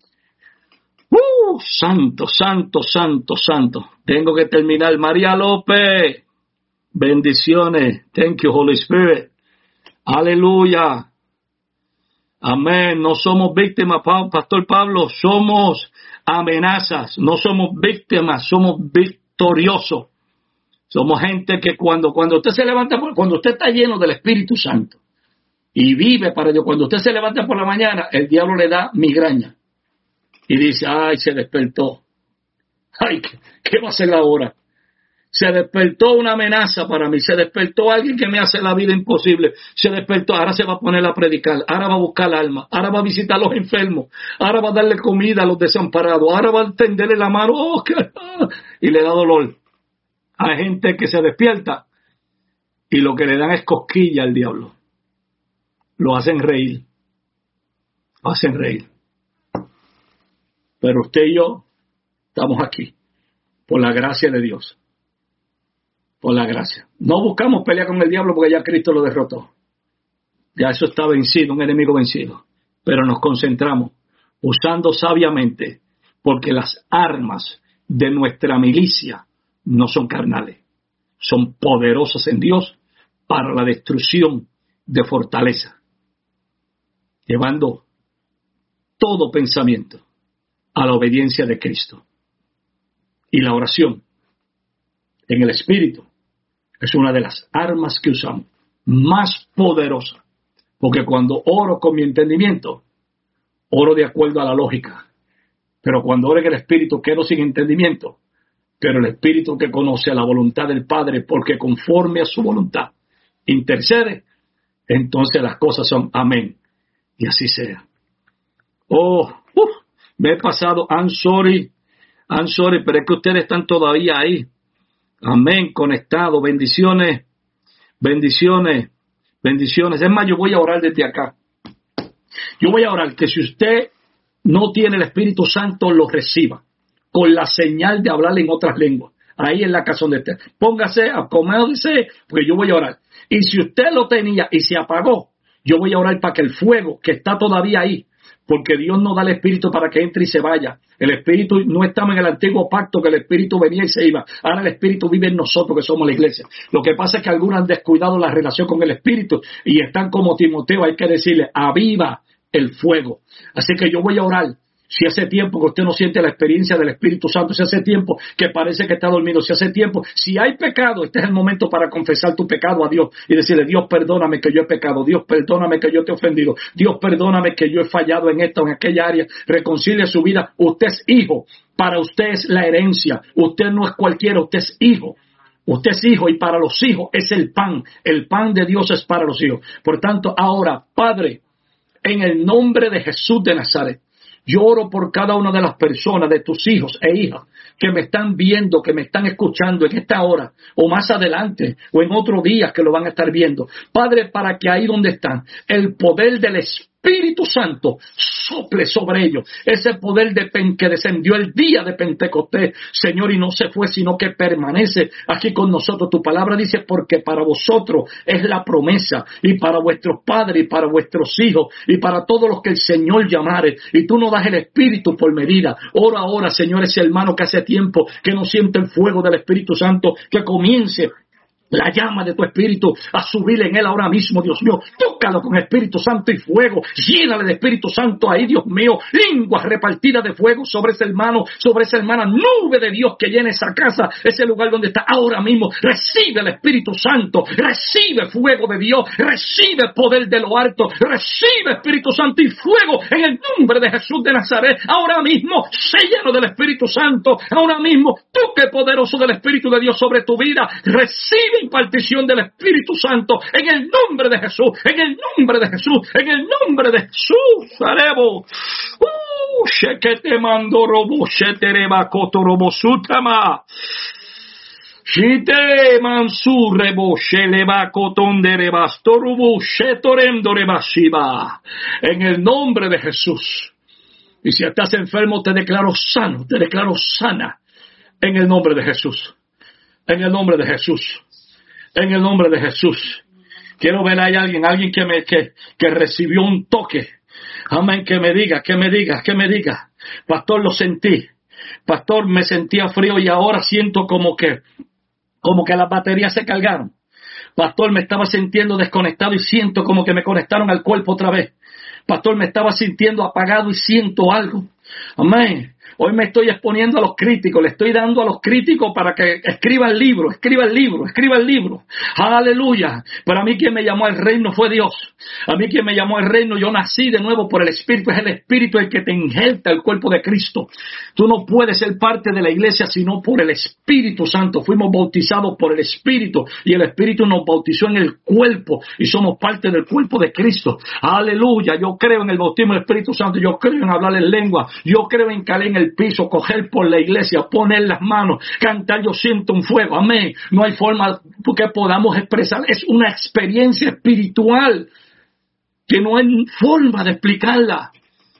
Santo, santo, santo, santo. Tengo que terminar. María López, bendiciones. Thank you, Holy Spirit. Aleluya. Amén. No somos víctimas, Pastor Pablo. Somos amenazas, no somos víctimas, somos victoriosos. Somos gente que cuando usted se levanta, cuando usted está lleno del Espíritu Santo y vive para Dios, cuando usted se levanta por la mañana, el diablo le da migraña y dice, ay, se despertó. Ay, ¿qué va a hacer ahora? Se despertó una amenaza para mí, se despertó alguien que me hace la vida imposible, se despertó, ahora se va a poner a predicar, ahora va a buscar alma, ahora va a visitar a los enfermos, ahora va a darle comida a los desamparados, ahora va a tenderle la mano, y le da dolor. Hay gente que se despierta y lo que le dan es cosquilla al diablo. Lo hacen reír. Lo hacen reír. Pero usted y yo estamos aquí por la gracia de Dios. Por la gracia. No buscamos pelear con el diablo porque ya Cristo lo derrotó. Ya eso está vencido, un enemigo vencido. Pero nos concentramos usando sabiamente, porque las armas de nuestra milicia no son carnales, son poderosas en Dios para la destrucción de fortaleza, llevando todo pensamiento a la obediencia de Cristo. Y la oración en el Espíritu es una de las armas que usamos más poderosa, porque cuando oro con mi entendimiento, oro de acuerdo a la lógica, pero cuando oro en el Espíritu quedo sin entendimiento. Pero el Espíritu que conoce a la voluntad del Padre, porque conforme a su voluntad intercede, entonces las cosas son amén. Y así sea. Me he pasado, I'm sorry, pero es que ustedes están todavía ahí. Amén, conectados, bendiciones. Es más, yo voy a orar desde acá. Yo voy a orar que si usted no tiene el Espíritu Santo, lo reciba. Con la señal de hablar en otras lenguas, ahí en la casa donde esté. Póngase, acomódese, porque yo voy a orar. Y si usted lo tenía y se apagó, yo voy a orar para que el fuego que está todavía ahí, porque Dios no da el Espíritu para que entre y se vaya. El Espíritu, no estamos en el antiguo pacto que el Espíritu venía y se iba. Ahora el Espíritu vive en nosotros que somos la iglesia. Lo que pasa es que algunos han descuidado la relación con el Espíritu y están como Timoteo, hay que decirle, aviva el fuego. Así que yo voy a orar. Si hace tiempo que usted no siente la experiencia del Espíritu Santo, si hace tiempo que parece que está dormido, si hace tiempo, si hay pecado, este es el momento para confesar tu pecado a Dios y decirle, Dios, perdóname que yo he pecado, Dios, perdóname que yo te he ofendido, Dios, perdóname que yo he fallado en esta o en aquella área, reconcilie su vida. Usted es hijo, para usted es la herencia, usted no es cualquiera, usted es hijo. Usted es hijo y para los hijos es el pan de Dios es para los hijos. Por tanto, ahora, Padre, en el nombre de Jesús de Nazaret, yo oro por cada una de las personas, de tus hijos e hijas, que me están viendo, que me están escuchando en esta hora, o más adelante, o en otros días que lo van a estar viendo. Padre, para que ahí donde están, el poder del Espíritu Santo sople sobre ellos. Ese poder que descendió el día de Pentecostés, Señor, y no se fue, sino que permanece aquí con nosotros. Tu palabra dice, porque para vosotros es la promesa, y para vuestros padres, y para vuestros hijos, y para todos los que el Señor llamare. Y tú nos das el Espíritu por medida. Ora ahora, Señor, ese hermano que hace tiempo que no siente el fuego del Espíritu Santo, que comience la llama de tu Espíritu a subir en él ahora mismo, Dios mío. Tócalo con Espíritu Santo y fuego. Llénale de Espíritu Santo ahí, Dios mío. Lenguas repartidas de fuego sobre ese hermano, sobre esa hermana. Nube de Dios que llene esa casa, ese lugar donde está ahora mismo. Recibe el Espíritu Santo. Recibe fuego de Dios. Recibe poder de lo alto. Recibe Espíritu Santo y fuego en el nombre de Jesús de Nazaret. Ahora mismo, sé lleno del Espíritu Santo. Ahora mismo, toque poderoso del Espíritu de Dios sobre tu vida. Recibe impartición del Espíritu Santo en el nombre de Jesús, en el nombre de Jesús, en el nombre de Jesús. Arebo. Shekete mando robo, shetereba koto robo sutama. Shite mansu rebo, sheleba kotonde rebasto robo, shetorendo rebashiba. En el nombre de Jesús. Y si estás enfermo, te declaro sano, te declaro sana. En el nombre de Jesús. En el nombre de Jesús. En el nombre de Jesús. Quiero ver ahí alguien que recibió un toque. Amén, que me diga. Pastor, lo sentí. Pastor, me sentía frío y ahora siento como que las baterías se cargaron. Pastor, me estaba sintiendo desconectado y siento como que me conectaron al cuerpo otra vez. Pastor, me estaba sintiendo apagado y siento algo. Amén. Hoy me estoy exponiendo a los críticos, le estoy dando a los críticos para que escriban el libro. Aleluya. Pero a mí quien me llamó al reino fue Dios. A mí quien me llamó al reino, yo nací de nuevo por el Espíritu. Es el Espíritu el que te injerta el cuerpo de Cristo. Tú no puedes ser parte de la iglesia sino por el Espíritu Santo. Fuimos bautizados por el Espíritu y el Espíritu nos bautizó en el cuerpo y somos parte del cuerpo de Cristo. Aleluya. Yo creo en el bautismo del Espíritu Santo. Yo creo en hablar en lengua. Yo creo en caer en el piso, coger por la iglesia, poner las manos, cantar. Yo siento un fuego. Amén. No hay forma que podamos expresar. Es una experiencia espiritual que no hay forma de explicarla.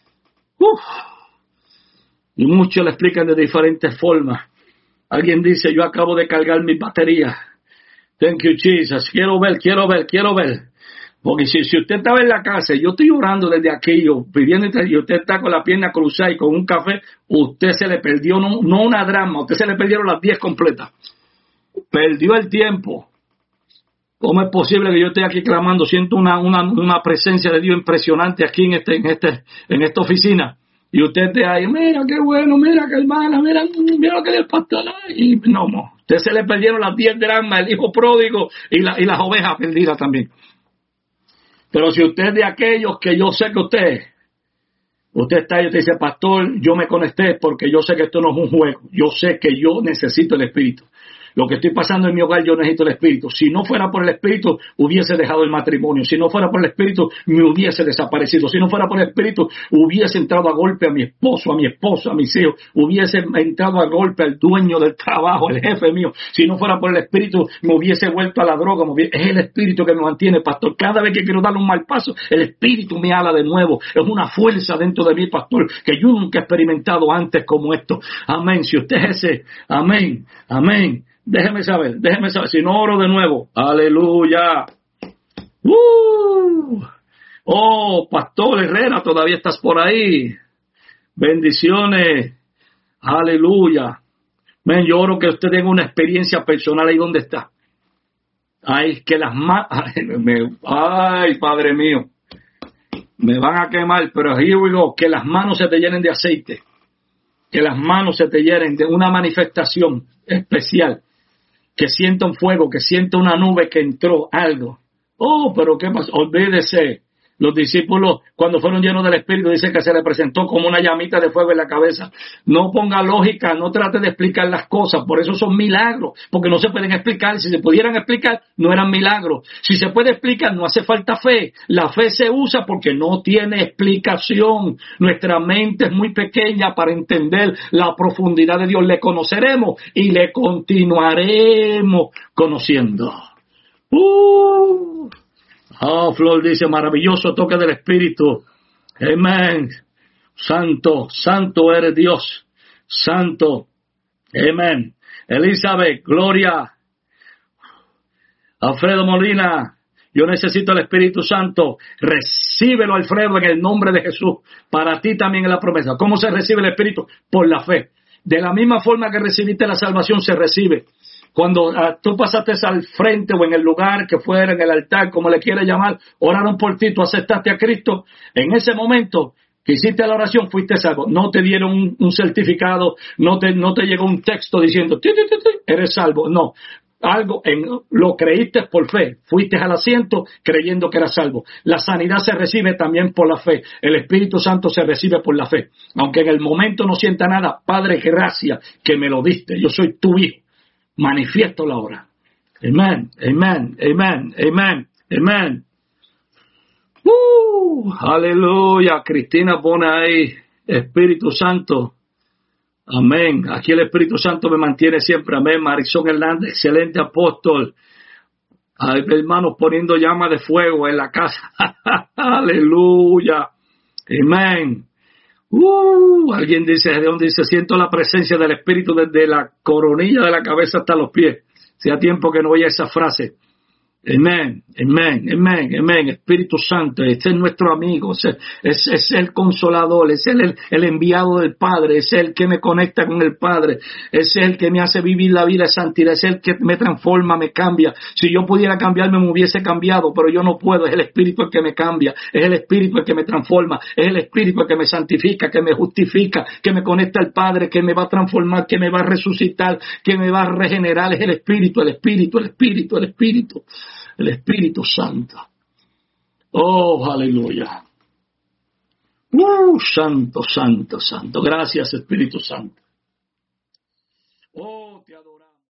Y muchos la explican de diferentes formas. Alguien dice, yo acabo de cargar mi batería. Thank you, Jesus. Quiero ver. Porque si usted estaba en la casa y yo estoy orando desde aquí, yo pidiendo, y usted está con la pierna cruzada y con un café, usted se le perdió no una drama, usted se le perdieron las 10 completas. Perdió el tiempo. ¿Cómo es posible que yo esté aquí clamando? Siento una presencia de Dios impresionante aquí en esta oficina. Y usted esté ahí, mira qué bueno, mira qué hermana, mira lo que es el pastor. Y no, usted se le perdieron las 10 dramas, el hijo pródigo y las ovejas perdidas también. Pero si usted es de aquellos que yo sé que usted está ahí y usted dice, pastor, yo me conecté porque yo sé que esto no es un juego. Yo sé que yo necesito el Espíritu. Lo que estoy pasando en mi hogar, yo necesito el Espíritu. Si no fuera por el Espíritu, hubiese dejado el matrimonio. Si no fuera por el Espíritu, me hubiese desaparecido. Si no fuera por el Espíritu, hubiese entrado a golpe a mi esposo, a mis hijos. Hubiese entrado a golpe al dueño del trabajo, el jefe mío. Si no fuera por el Espíritu, me hubiese vuelto a la droga. Es el Espíritu que me mantiene, pastor. Cada vez que quiero darle un mal paso, el Espíritu me ala de nuevo. Es una fuerza dentro de mí, pastor, que yo nunca he experimentado antes como esto. Amén. Si usted es ese, amén. Déjeme saber, si no oro de nuevo. Aleluya. Oh, Pastor Herrera, todavía estás por ahí. Bendiciones. Aleluya. Yo oro que usted tenga una experiencia personal ahí donde está. Ay, que las manos, ay, Padre mío, me van a quemar, pero here we go, que las manos se te llenen de aceite. Que las manos se te llenen de una manifestación especial. Que sienta un fuego, que sienta una nube que entró, algo. Oh, pero ¿qué pasa? Olvídese. Los discípulos, cuando fueron llenos del Espíritu, dicen que se le presentó como una llamita de fuego en la cabeza. No ponga lógica, no trate de explicar las cosas. Por eso son milagros, porque no se pueden explicar. Si se pudieran explicar, no eran milagros. Si se puede explicar, no hace falta fe. La fe se usa porque no tiene explicación. Nuestra mente es muy pequeña para entender la profundidad de Dios. Le conoceremos y le continuaremos conociendo. Flor dice, maravilloso toque del Espíritu. Amén. Santo eres Dios. Santo. Amén. Elizabeth, Gloria. Alfredo Molina, yo necesito el Espíritu Santo. Recíbelo, Alfredo, en el nombre de Jesús. Para ti también es la promesa. ¿Cómo se recibe el Espíritu? Por la fe. De la misma forma que recibiste la salvación, se recibe. Cuando tú pasaste al frente o en el lugar que fuera, en el altar, como le quieras llamar, oraron por ti, tú aceptaste a Cristo, en ese momento que hiciste la oración, fuiste salvo. No te dieron un certificado, no te llegó un texto diciendo, eres salvo. No, lo creíste por fe, fuiste al asiento creyendo que eras salvo. La sanidad se recibe también por la fe. El Espíritu Santo se recibe por la fe. Aunque en el momento no sienta nada, Padre, gracias que me lo diste. Yo soy tu hijo. Manifiesto la obra. Amén. Aleluya. Cristina pone ahí, Espíritu Santo. Amén. Aquí el Espíritu Santo me mantiene siempre. Amén. Marisol Hernández, excelente apóstol. Hay hermanos poniendo llama de fuego en la casa. Aleluya. Amén. Alguien dice, ¿de dónde dice? Siento la presencia del Espíritu desde la coronilla de la cabeza hasta los pies. Hacía tiempo que no oía esa frase. Amén, amén, amén, amén. Espíritu Santo, este es nuestro amigo, es el consolador, es el enviado del Padre, es el que me conecta con el Padre, es el que me hace vivir la vida de santidad, es el que me transforma, me cambia. Si yo pudiera cambiarme, me hubiese cambiado, pero yo no puedo. Es el Espíritu el que me cambia, es el Espíritu el que me transforma, es el Espíritu el que me santifica, que me justifica, que me conecta al Padre, que me va a transformar, que me va a resucitar, que me va a regenerar. Es el Espíritu, el Espíritu, el Espíritu, el Espíritu. El Espíritu Santo. Oh, aleluya. Santo, santo, santo. Gracias, Espíritu Santo. Oh, te adoro.